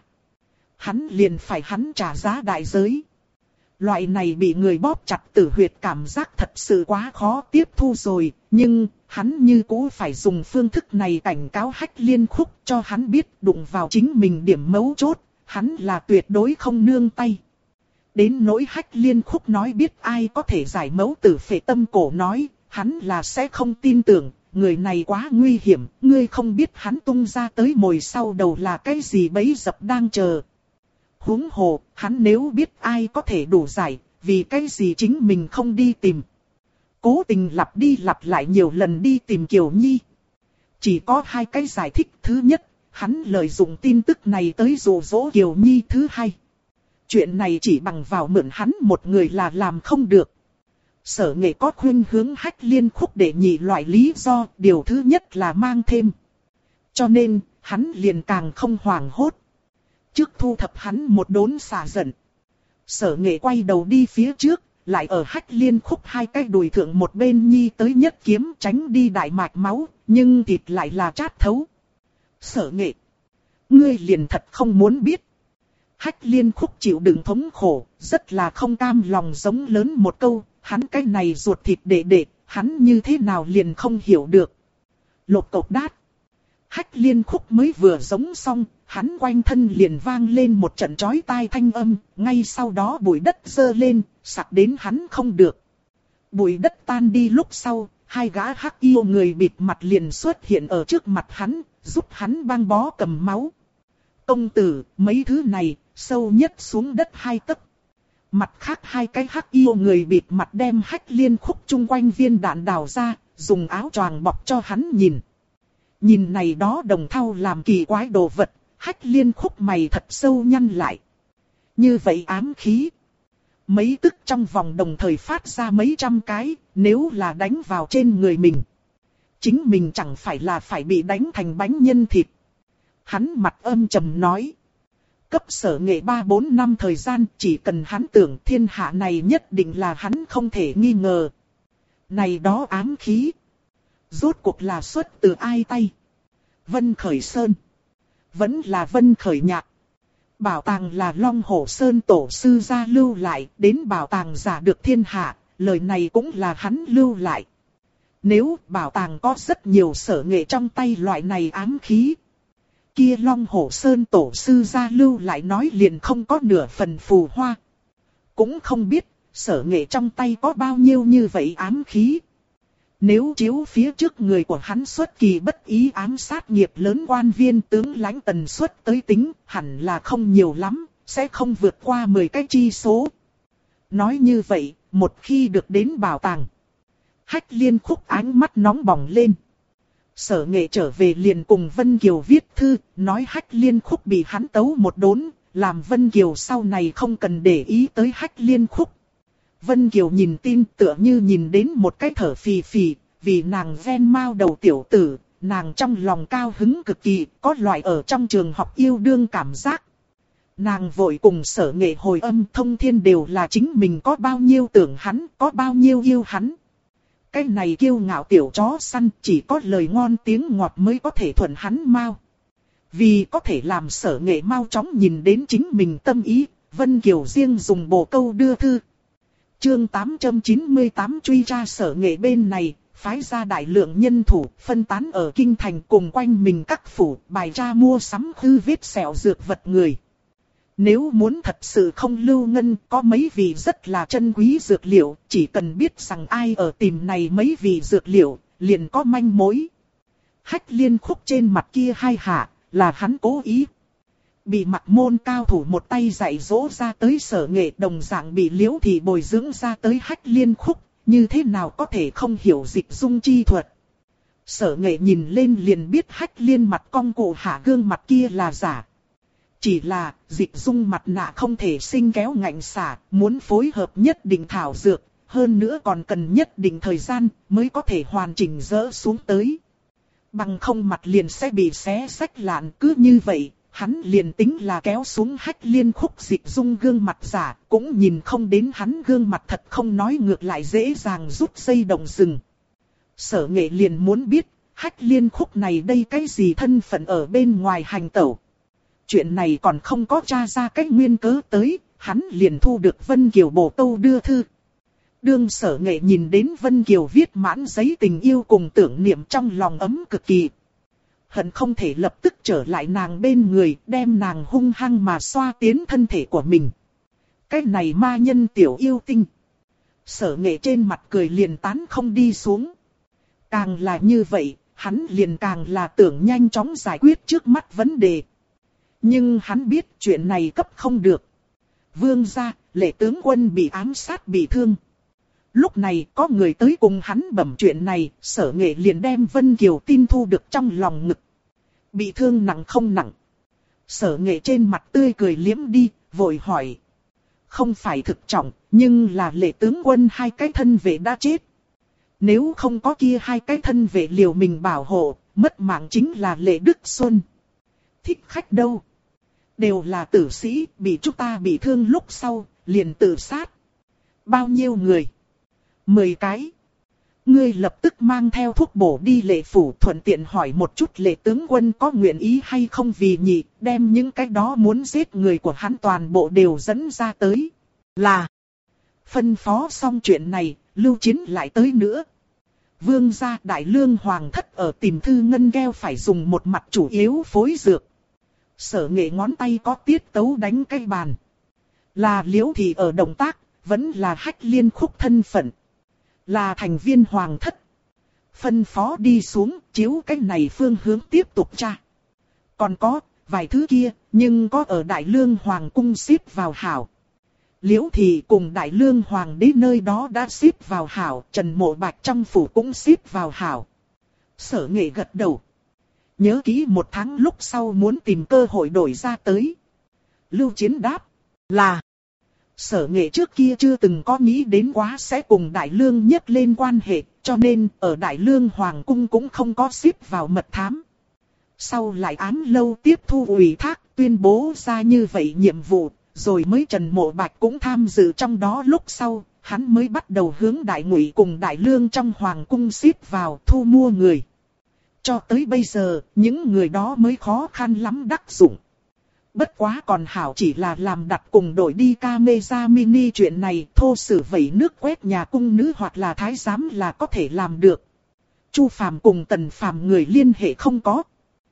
Hắn liền phải hắn trả giá đại giới. Loại này bị người bóp chặt tử huyệt cảm giác thật sự quá khó tiếp thu rồi, nhưng hắn như cũ phải dùng phương thức này cảnh cáo Hách Liên Khúc cho hắn biết đụng vào chính mình điểm mấu chốt, hắn là tuyệt đối không nương tay. Đến nỗi Hách Liên Khúc nói biết ai có thể giải mẫu tử phệ tâm cổ nói, hắn là sẽ không tin tưởng, người này quá nguy hiểm, ngươi không biết hắn tung ra tới mồi sau đầu là cái gì bấy dập đang chờ. Huống hồ, hắn nếu biết ai có thể đủ giải, vì cái gì chính mình không đi tìm. Cố tình lặp đi lặp lại nhiều lần đi tìm Kiều Nhi. Chỉ có 2 cái giải thích. Thứ nhất, hắn lợi dụng tin tức này tới dụ dỗ Kiều Nhi. Thứ hai, chuyện này chỉ bằng vào mượn hắn một người là làm không được. Sở Nghệ có khuyên hướng Hách Liên Khúc để nhị loại lý do, điều thứ nhất là mang thêm. Cho nên, hắn liền càng không hoảng hốt. Trước thu thập hắn một đốn xả giận. Sở Nghệ quay đầu đi phía trước, lại ở Hách Liên Khúc 2 cái đùi thượng một bên nhi tới nhất kiếm tránh đi đại mạch máu, nhưng thịt lại là chát thấu. Sở Nghệ, ngươi liền thật không muốn biết. Hách Liên Khúc chịu đựng thống khổ, rất là không cam lòng giống lớn một câu, hắn cái này ruột thịt đệ, hắn như thế nào liền không hiểu được. Lột cộc đát. Hách Liên Khúc mới vừa giống xong, hắn quanh thân liền vang lên một trận chói tai thanh âm, ngay sau đó bụi đất dơ lên, sặc đến hắn không được. Bụi đất tan đi lúc sau, 2 gã hắc yêu người bịt mặt liền xuất hiện ở trước mặt hắn, giúp hắn băng bó cầm máu. Công tử, mấy thứ này, sâu nhất xuống đất 2 tấc. Mặt khác 2 cái hắc yêu người bịt mặt đem Hách Liên Khúc chung quanh viên đạn đào ra, dùng áo choàng bọc cho hắn nhìn. Nhìn này đó đồng thau làm kỳ quái đồ vật, Hách Liên Khúc mày thật sâu nhăn lại. Như vậy ám khí. Mấy tức trong vòng đồng thời phát ra mấy trăm cái, nếu là đánh vào trên người mình. Chính mình chẳng phải là phải bị đánh thành bánh nhân thịt. Hắn mặt âm trầm nói. Cấp Sở Nghệ 3-4 năm thời gian, chỉ cần hắn tưởng thiên hạ này nhất định là hắn không thể nghi ngờ. Này đó ám khí. Rốt cuộc là xuất từ ai tay? Vân Khởi Sơn. Vẫn là Vân Khởi Nhạc. Bảo tàng là Long Hổ Sơn tổ sư gia lưu lại, đến bảo tàng giả được thiên hạ, lời này cũng là hắn lưu lại. Nếu bảo tàng có rất nhiều Sở Nghệ trong tay loại này ám khí, kia Long Hổ Sơn tổ sư gia lưu lại nói liền không có nửa phần phù hoa. Cũng không biết Sở Nghệ trong tay có bao nhiêu như vậy ám khí. Nếu chiếu phía trước người của hắn xuất kỳ bất ý ám sát nghiệp lớn quan viên tướng lãnh tần suất tới tính, hẳn là không nhiều lắm, sẽ không vượt qua 10 cái chi số. Nói như vậy, một khi được đến bảo tàng, Hách Liên Khúc ánh mắt nóng bỏng lên. Sở Nghệ trở về liền cùng Vân Kiều viết thư, nói Hách Liên Khúc bị hắn tấu một đốn, làm Vân Kiều sau này không cần để ý tới Hách Liên Khúc. Vân Kiều nhìn tin tựa như nhìn đến một cái thở phì phì, vì nàng ven mao đầu tiểu tử, nàng trong lòng cao hứng cực kỳ, có loại ở trong trường học yêu đương cảm giác. Nàng vội cùng Sở Nghệ hồi âm thông thiên đều là chính mình có bao nhiêu tưởng hắn, có bao nhiêu yêu hắn. Cái này kiêu ngạo tiểu chó săn chỉ có lời ngon tiếng ngọt mới có thể thuận hắn mau. Vì có thể làm Sở Nghệ mau chóng nhìn đến chính mình tâm ý, Vân Kiều riêng dùng bồ câu đưa thư. Chương 898 truy tra Sở Nghệ bên này, phái ra đại lượng nhân thủ, phân tán ở kinh thành cùng quanh mình các phủ, bài tra mua sắm hư vết sẹo dược vật người. Nếu muốn thật sự không lưu ngân, có mấy vị rất là chân quý dược liệu, chỉ cần biết rằng ai ở tìm này mấy vị dược liệu, liền có manh mối. Hách Liên Khúc trên mặt kia hai hạ, là hắn cố ý. Bị Mặc Môn cao thủ một tay dạy dỗ ra tới Sở Nghệ, đồng dạng bị Liễu Thị bồi dưỡng ra tới Hách Liên Khúc, như thế nào có thể không hiểu dịch dung chi thuật. Sở Nghệ nhìn lên liền biết Hách Liên mặt cong cụ hạ gương mặt kia là giả. Chỉ là dịch dung mặt nạ không thể sinh kéo ngạnh xả, muốn phối hợp nhất định thảo dược, hơn nữa còn cần nhất định thời gian mới có thể hoàn chỉnh dỡ xuống tới. Bằng không mặt liền sẽ bị xé xách lạn, cứ như vậy, hắn liền tính là kéo xuống Hách Liên Khúc dịch dung gương mặt giả, cũng nhìn không đến hắn gương mặt thật, không nói ngược lại dễ dàng rút dây động rừng. Sở Nghệ liền muốn biết, Hách Liên Khúc này đây cái gì thân phận ở bên ngoài hành tẩu. Chuyện này còn không có tra ra cách nguyên cớ tới, hắn liền thu được Vân Kiều bổ câu đưa thư. Đương Sở Nghệ nhìn đến Vân Kiều viết mãn giấy tình yêu cùng tưởng niệm trong lòng ấm cực kỳ. Hận không thể lập tức trở lại nàng bên người, đem nàng hung hăng mà xoa tiến thân thể của mình. Cái này ma nhân tiểu yêu tinh. Sở Nghệ trên mặt cười liền tán không đi xuống. Càng là như vậy, hắn liền càng là tưởng nhanh chóng giải quyết trước mắt vấn đề. Nhưng hắn biết chuyện này cấp không được. Vương gia, Lệ tướng quân bị ám sát bị thương. Lúc này có người tới cùng hắn bẩm chuyện này, Sở Nghệ liền đem Vân Kiều tin thu được trong lòng ngực. Bị thương nặng không nặng? Sở Nghệ trên mặt tươi cười liếm đi, vội hỏi. Không phải thực trọng, nhưng là Lệ tướng quân hai cái thân vệ đã chết. Nếu không có kia hai cái thân vệ liều mình bảo hộ, mất mạng chính là Lệ Đức Xuân. Thích khách đâu? Đều là tử sĩ, bị chúng ta bị thương lúc sau, liền tự sát. Bao nhiêu người? 10 cái. Ngươi lập tức mang theo thuốc bổ đi Lệ phủ, thuận tiện hỏi một chút Lệ tướng quân có nguyện ý hay không, vì nhị, đem những cái đó muốn giết người của hắn toàn bộ đều dẫn ra tới. Là. Phân phó xong chuyện này, Lưu Chiến lại tới nữa. Vương gia Đại Lương Hoàng thất ở tìm thư ngân gheo phải dùng một mặt chủ yếu phối dược. Sở Nghệ ngón tay có tiết tấu đánh cái bàn. Là Liễu Thị ở động tác, vẫn là Hách Liên Khúc thân phận. Là thành viên hoàng thất. Phân phó đi xuống, chiếu cái này phương hướng tiếp tục tra. Còn có, vài thứ kia, nhưng có ở Đại Lương Hoàng cung xếp vào hảo. Liễu Thị cùng Đại Lương Hoàng đế nơi đó đã xếp vào hảo, Trần Mộ Bạch trong phủ cũng xếp vào hảo. Sở Nghệ gật đầu. Nhớ kỹ 1 tháng lúc sau muốn tìm cơ hội đổi ra tới. Lưu Chiến đáp là. Sở Nghệ trước kia chưa từng có nghĩ đến quá sẽ cùng Đại Lương nhắc lên quan hệ, cho nên ở Đại Lương Hoàng cung cũng không có xếp vào mật thám. Sau lại Ám Lâu tiếp thu ủy thác, tuyên bố ra như vậy nhiệm vụ, rồi mới Trần Mộ Bạch cũng tham dự trong đó, lúc sau, hắn mới bắt đầu hướng Đại Ngụy cùng Đại Lương trong Hoàng cung xếp vào thu mua người. Cho tới bây giờ, những người đó mới khó khăn lắm đắc dụng. Bất quá còn hảo chỉ là làm đặt cùng đổi đi camera mini, chuyện này thô sử vẩy nước quét nhà cung nữ hoặc là thái giám là có thể làm được. Chu Phàm cùng Tần Phàm người liên hệ không có.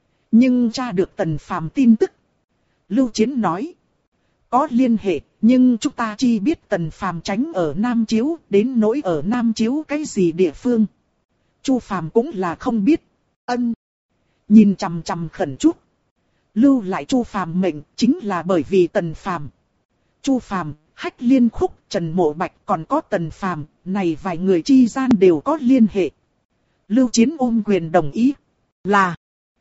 Nhưng tra được Tần Phàm tin tức. Lưu Chiến nói. Có liên hệ, nhưng chúng ta chi biết Tần Phàm tránh ở Nam Chiếu, đến nỗi ở Nam Chiếu cái gì địa phương. Chu Phàm cũng là không biết. Ân. Nhìn chằm chằm khẩn chút. Lưu lại Chu Phàm mệnh chính là bởi vì Tần Phàm. Chu Phàm, Hách Liên Khúc, Trần Mộ Bạch còn có Tần Phàm, này vài người chi gian đều có liên hệ. Lưu Chiến ôm quyền đồng ý. là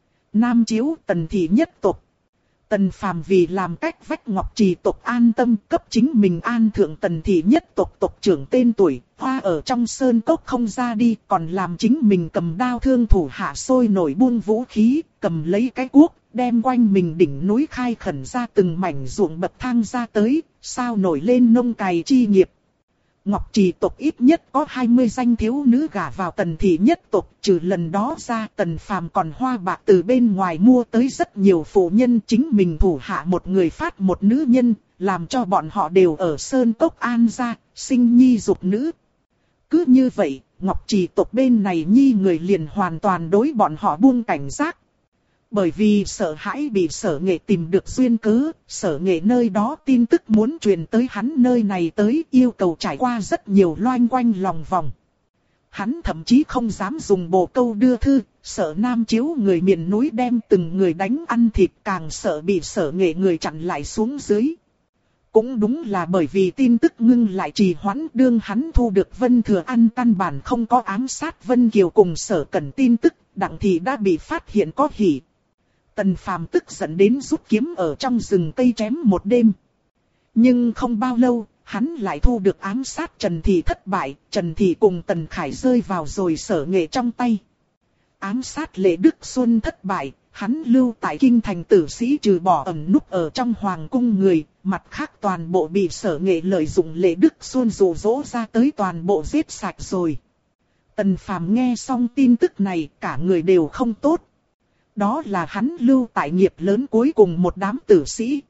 Nam Chiếu Tần thị nhất tộc. Tần Phàm vì làm cách vách Ngọc Trì tộc an tâm, cấp chính mình an thượng Tần thị nhất tộc tộc trưởng tên tuổi, hoa ở trong sơn cốc không ra đi, còn làm chính mình cầm đao thương thủ hạ sôi nổi buông vũ khí, cầm lấy cái cuốc, đem quanh mình đỉnh núi khai khẩn ra từng mảnh ruộng bậc thang ra tới, sao nổi lên nông cày chi nghiệp. Ngọc Trì tộc ít nhất có 20 danh thiếu nữ gả vào Tần thị nhất tộc, trừ lần đó ra Tần Phàm còn hoa bạc từ bên ngoài mua tới rất nhiều phụ nhân, chính mình thủ hạ một người phát một nữ nhân, làm cho bọn họ đều ở sơn cốc an gia, sinh nhi dục nữ. Cứ như vậy, Ngọc Trì tộc bên này nhi người liền hoàn toàn đối bọn họ buông cảnh giác. Bởi vì sợ hãi bị Sở Nghệ tìm được duyên cớ, Sở Nghệ nơi đó tin tức muốn truyền tới hắn nơi này tới, yêu cầu trải qua rất nhiều loanh quanh lòng vòng. Hắn thậm chí không dám dùng bồ câu đưa thư, sợ Nam Chiếu người miền núi đem từng người đánh ăn thịt, càng sợ bị Sở Nghệ người chặn lại xuống dưới. Cũng đúng là bởi vì tin tức ngưng lại trì hoãn, đương hắn thu được Vân Thừa An căn bản không có ám sát Vân Kiều cùng Sở Cẩn tin tức, Đặng Thị đã bị phát hiện có hỉ. Tần Phàm tức giận đến rút kiếm ở trong rừng cây chém một đêm. Nhưng không bao lâu, hắn lại thu được ám sát Trần Thị thất bại, Trần Thị cùng Tần Khải rơi vào rồi Sở Nghệ trong tay. Ám sát Lệ Đức Xuân thất bại, hắn lưu tại kinh thành tử sĩ trừ bỏ ẩn núp ở trong hoàng cung người, mặt khác toàn bộ bị Sở Nghệ lợi dụng Lệ Đức Xuân dụ dỗ ra tới toàn bộ giết sạch rồi. Tần Phàm nghe xong tin tức này, cả người đều không tốt. Đó là hắn lưu tại nghiệp lớn cuối cùng một đám tử sĩ.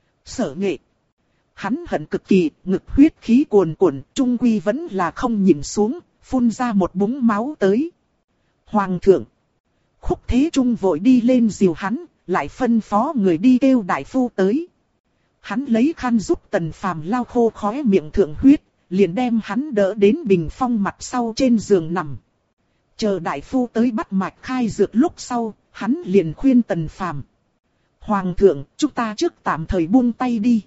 Sở Nghệ. Hắn hận cực kỳ, ngực huyết khí cuồn cuộn, trung quy vẫn là không nhìn xuống, phun ra một búng máu tới. Hoàng thượng. Khúc Thế Trung vội đi lên dìu hắn, lại phân phó người đi kêu đại phu tới. Hắn lấy khăn giúp Tần Phàm lau khô khóe miệng thượng huyết, liền đem hắn đỡ đến bình phong mặt sau trên giường nằm. Chờ đại phu tới bắt mạch khai dược lúc sau, hắn liền khuyên Tần Phàm: Hoàng thượng, chúng ta trước tạm thời buông tay đi.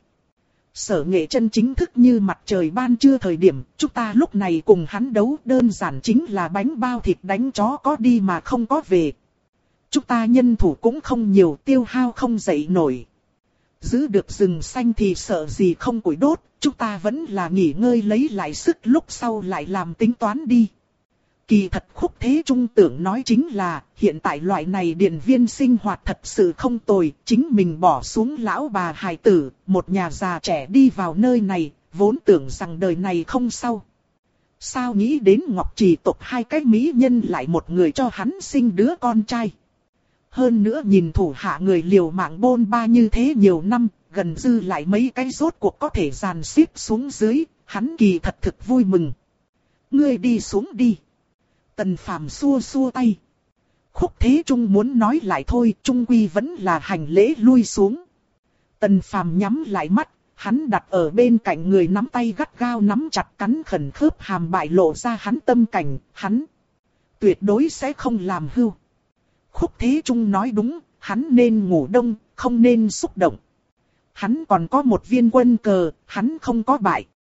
Sở Nghệ chân chính thức như mặt trời ban trưa thời điểm, chúng ta lúc này cùng hắn đấu đơn giản chính là bánh bao thịt đánh chó có đi mà không có về. Chúng ta nhân thủ cũng không nhiều, tiêu hao không dậy nổi. Giữ được rừng xanh thì sợ gì không củi đốt, chúng ta vẫn là nghỉ ngơi lấy lại sức lúc sau lại làm tính toán đi. Kỳ thật Khúc Thế Trung tưởng nói chính là, hiện tại loại này điện viên sinh hoạt thật sự không tồi, chính mình bỏ xuống lão bà hài tử, một nhà già trẻ đi vào nơi này, vốn tưởng rằng đời này không sao. Sao nghĩ đến Ngọc Trì tộc hai cái mỹ nhân lại một người cho hắn sinh đứa con trai. Hơn nữa nhìn thủ hạ người liều mạng bôn ba như thế nhiều năm, gần dư lại mấy cái rốt cuộc có thể dàn xếp xuống dưới, hắn kỳ thật thực vui mừng. Ngươi đi xuống đi. Tần Phàm xua xua tay. Khúc Thế Trung muốn nói lại thôi, trung quy vẫn là hành lễ lui xuống. Tần Phàm nhắm lại mắt, hắn đặt ở bên cạnh người nắm tay gắt gao nắm chặt cắn khẩn khớp hàm bại lộ ra hắn tâm cảnh, hắn tuyệt đối sẽ không làm hưu. Khúc Thế Trung nói đúng, hắn nên ngủ đông, không nên xúc động. Hắn còn có một viên quân cờ, hắn không có bại.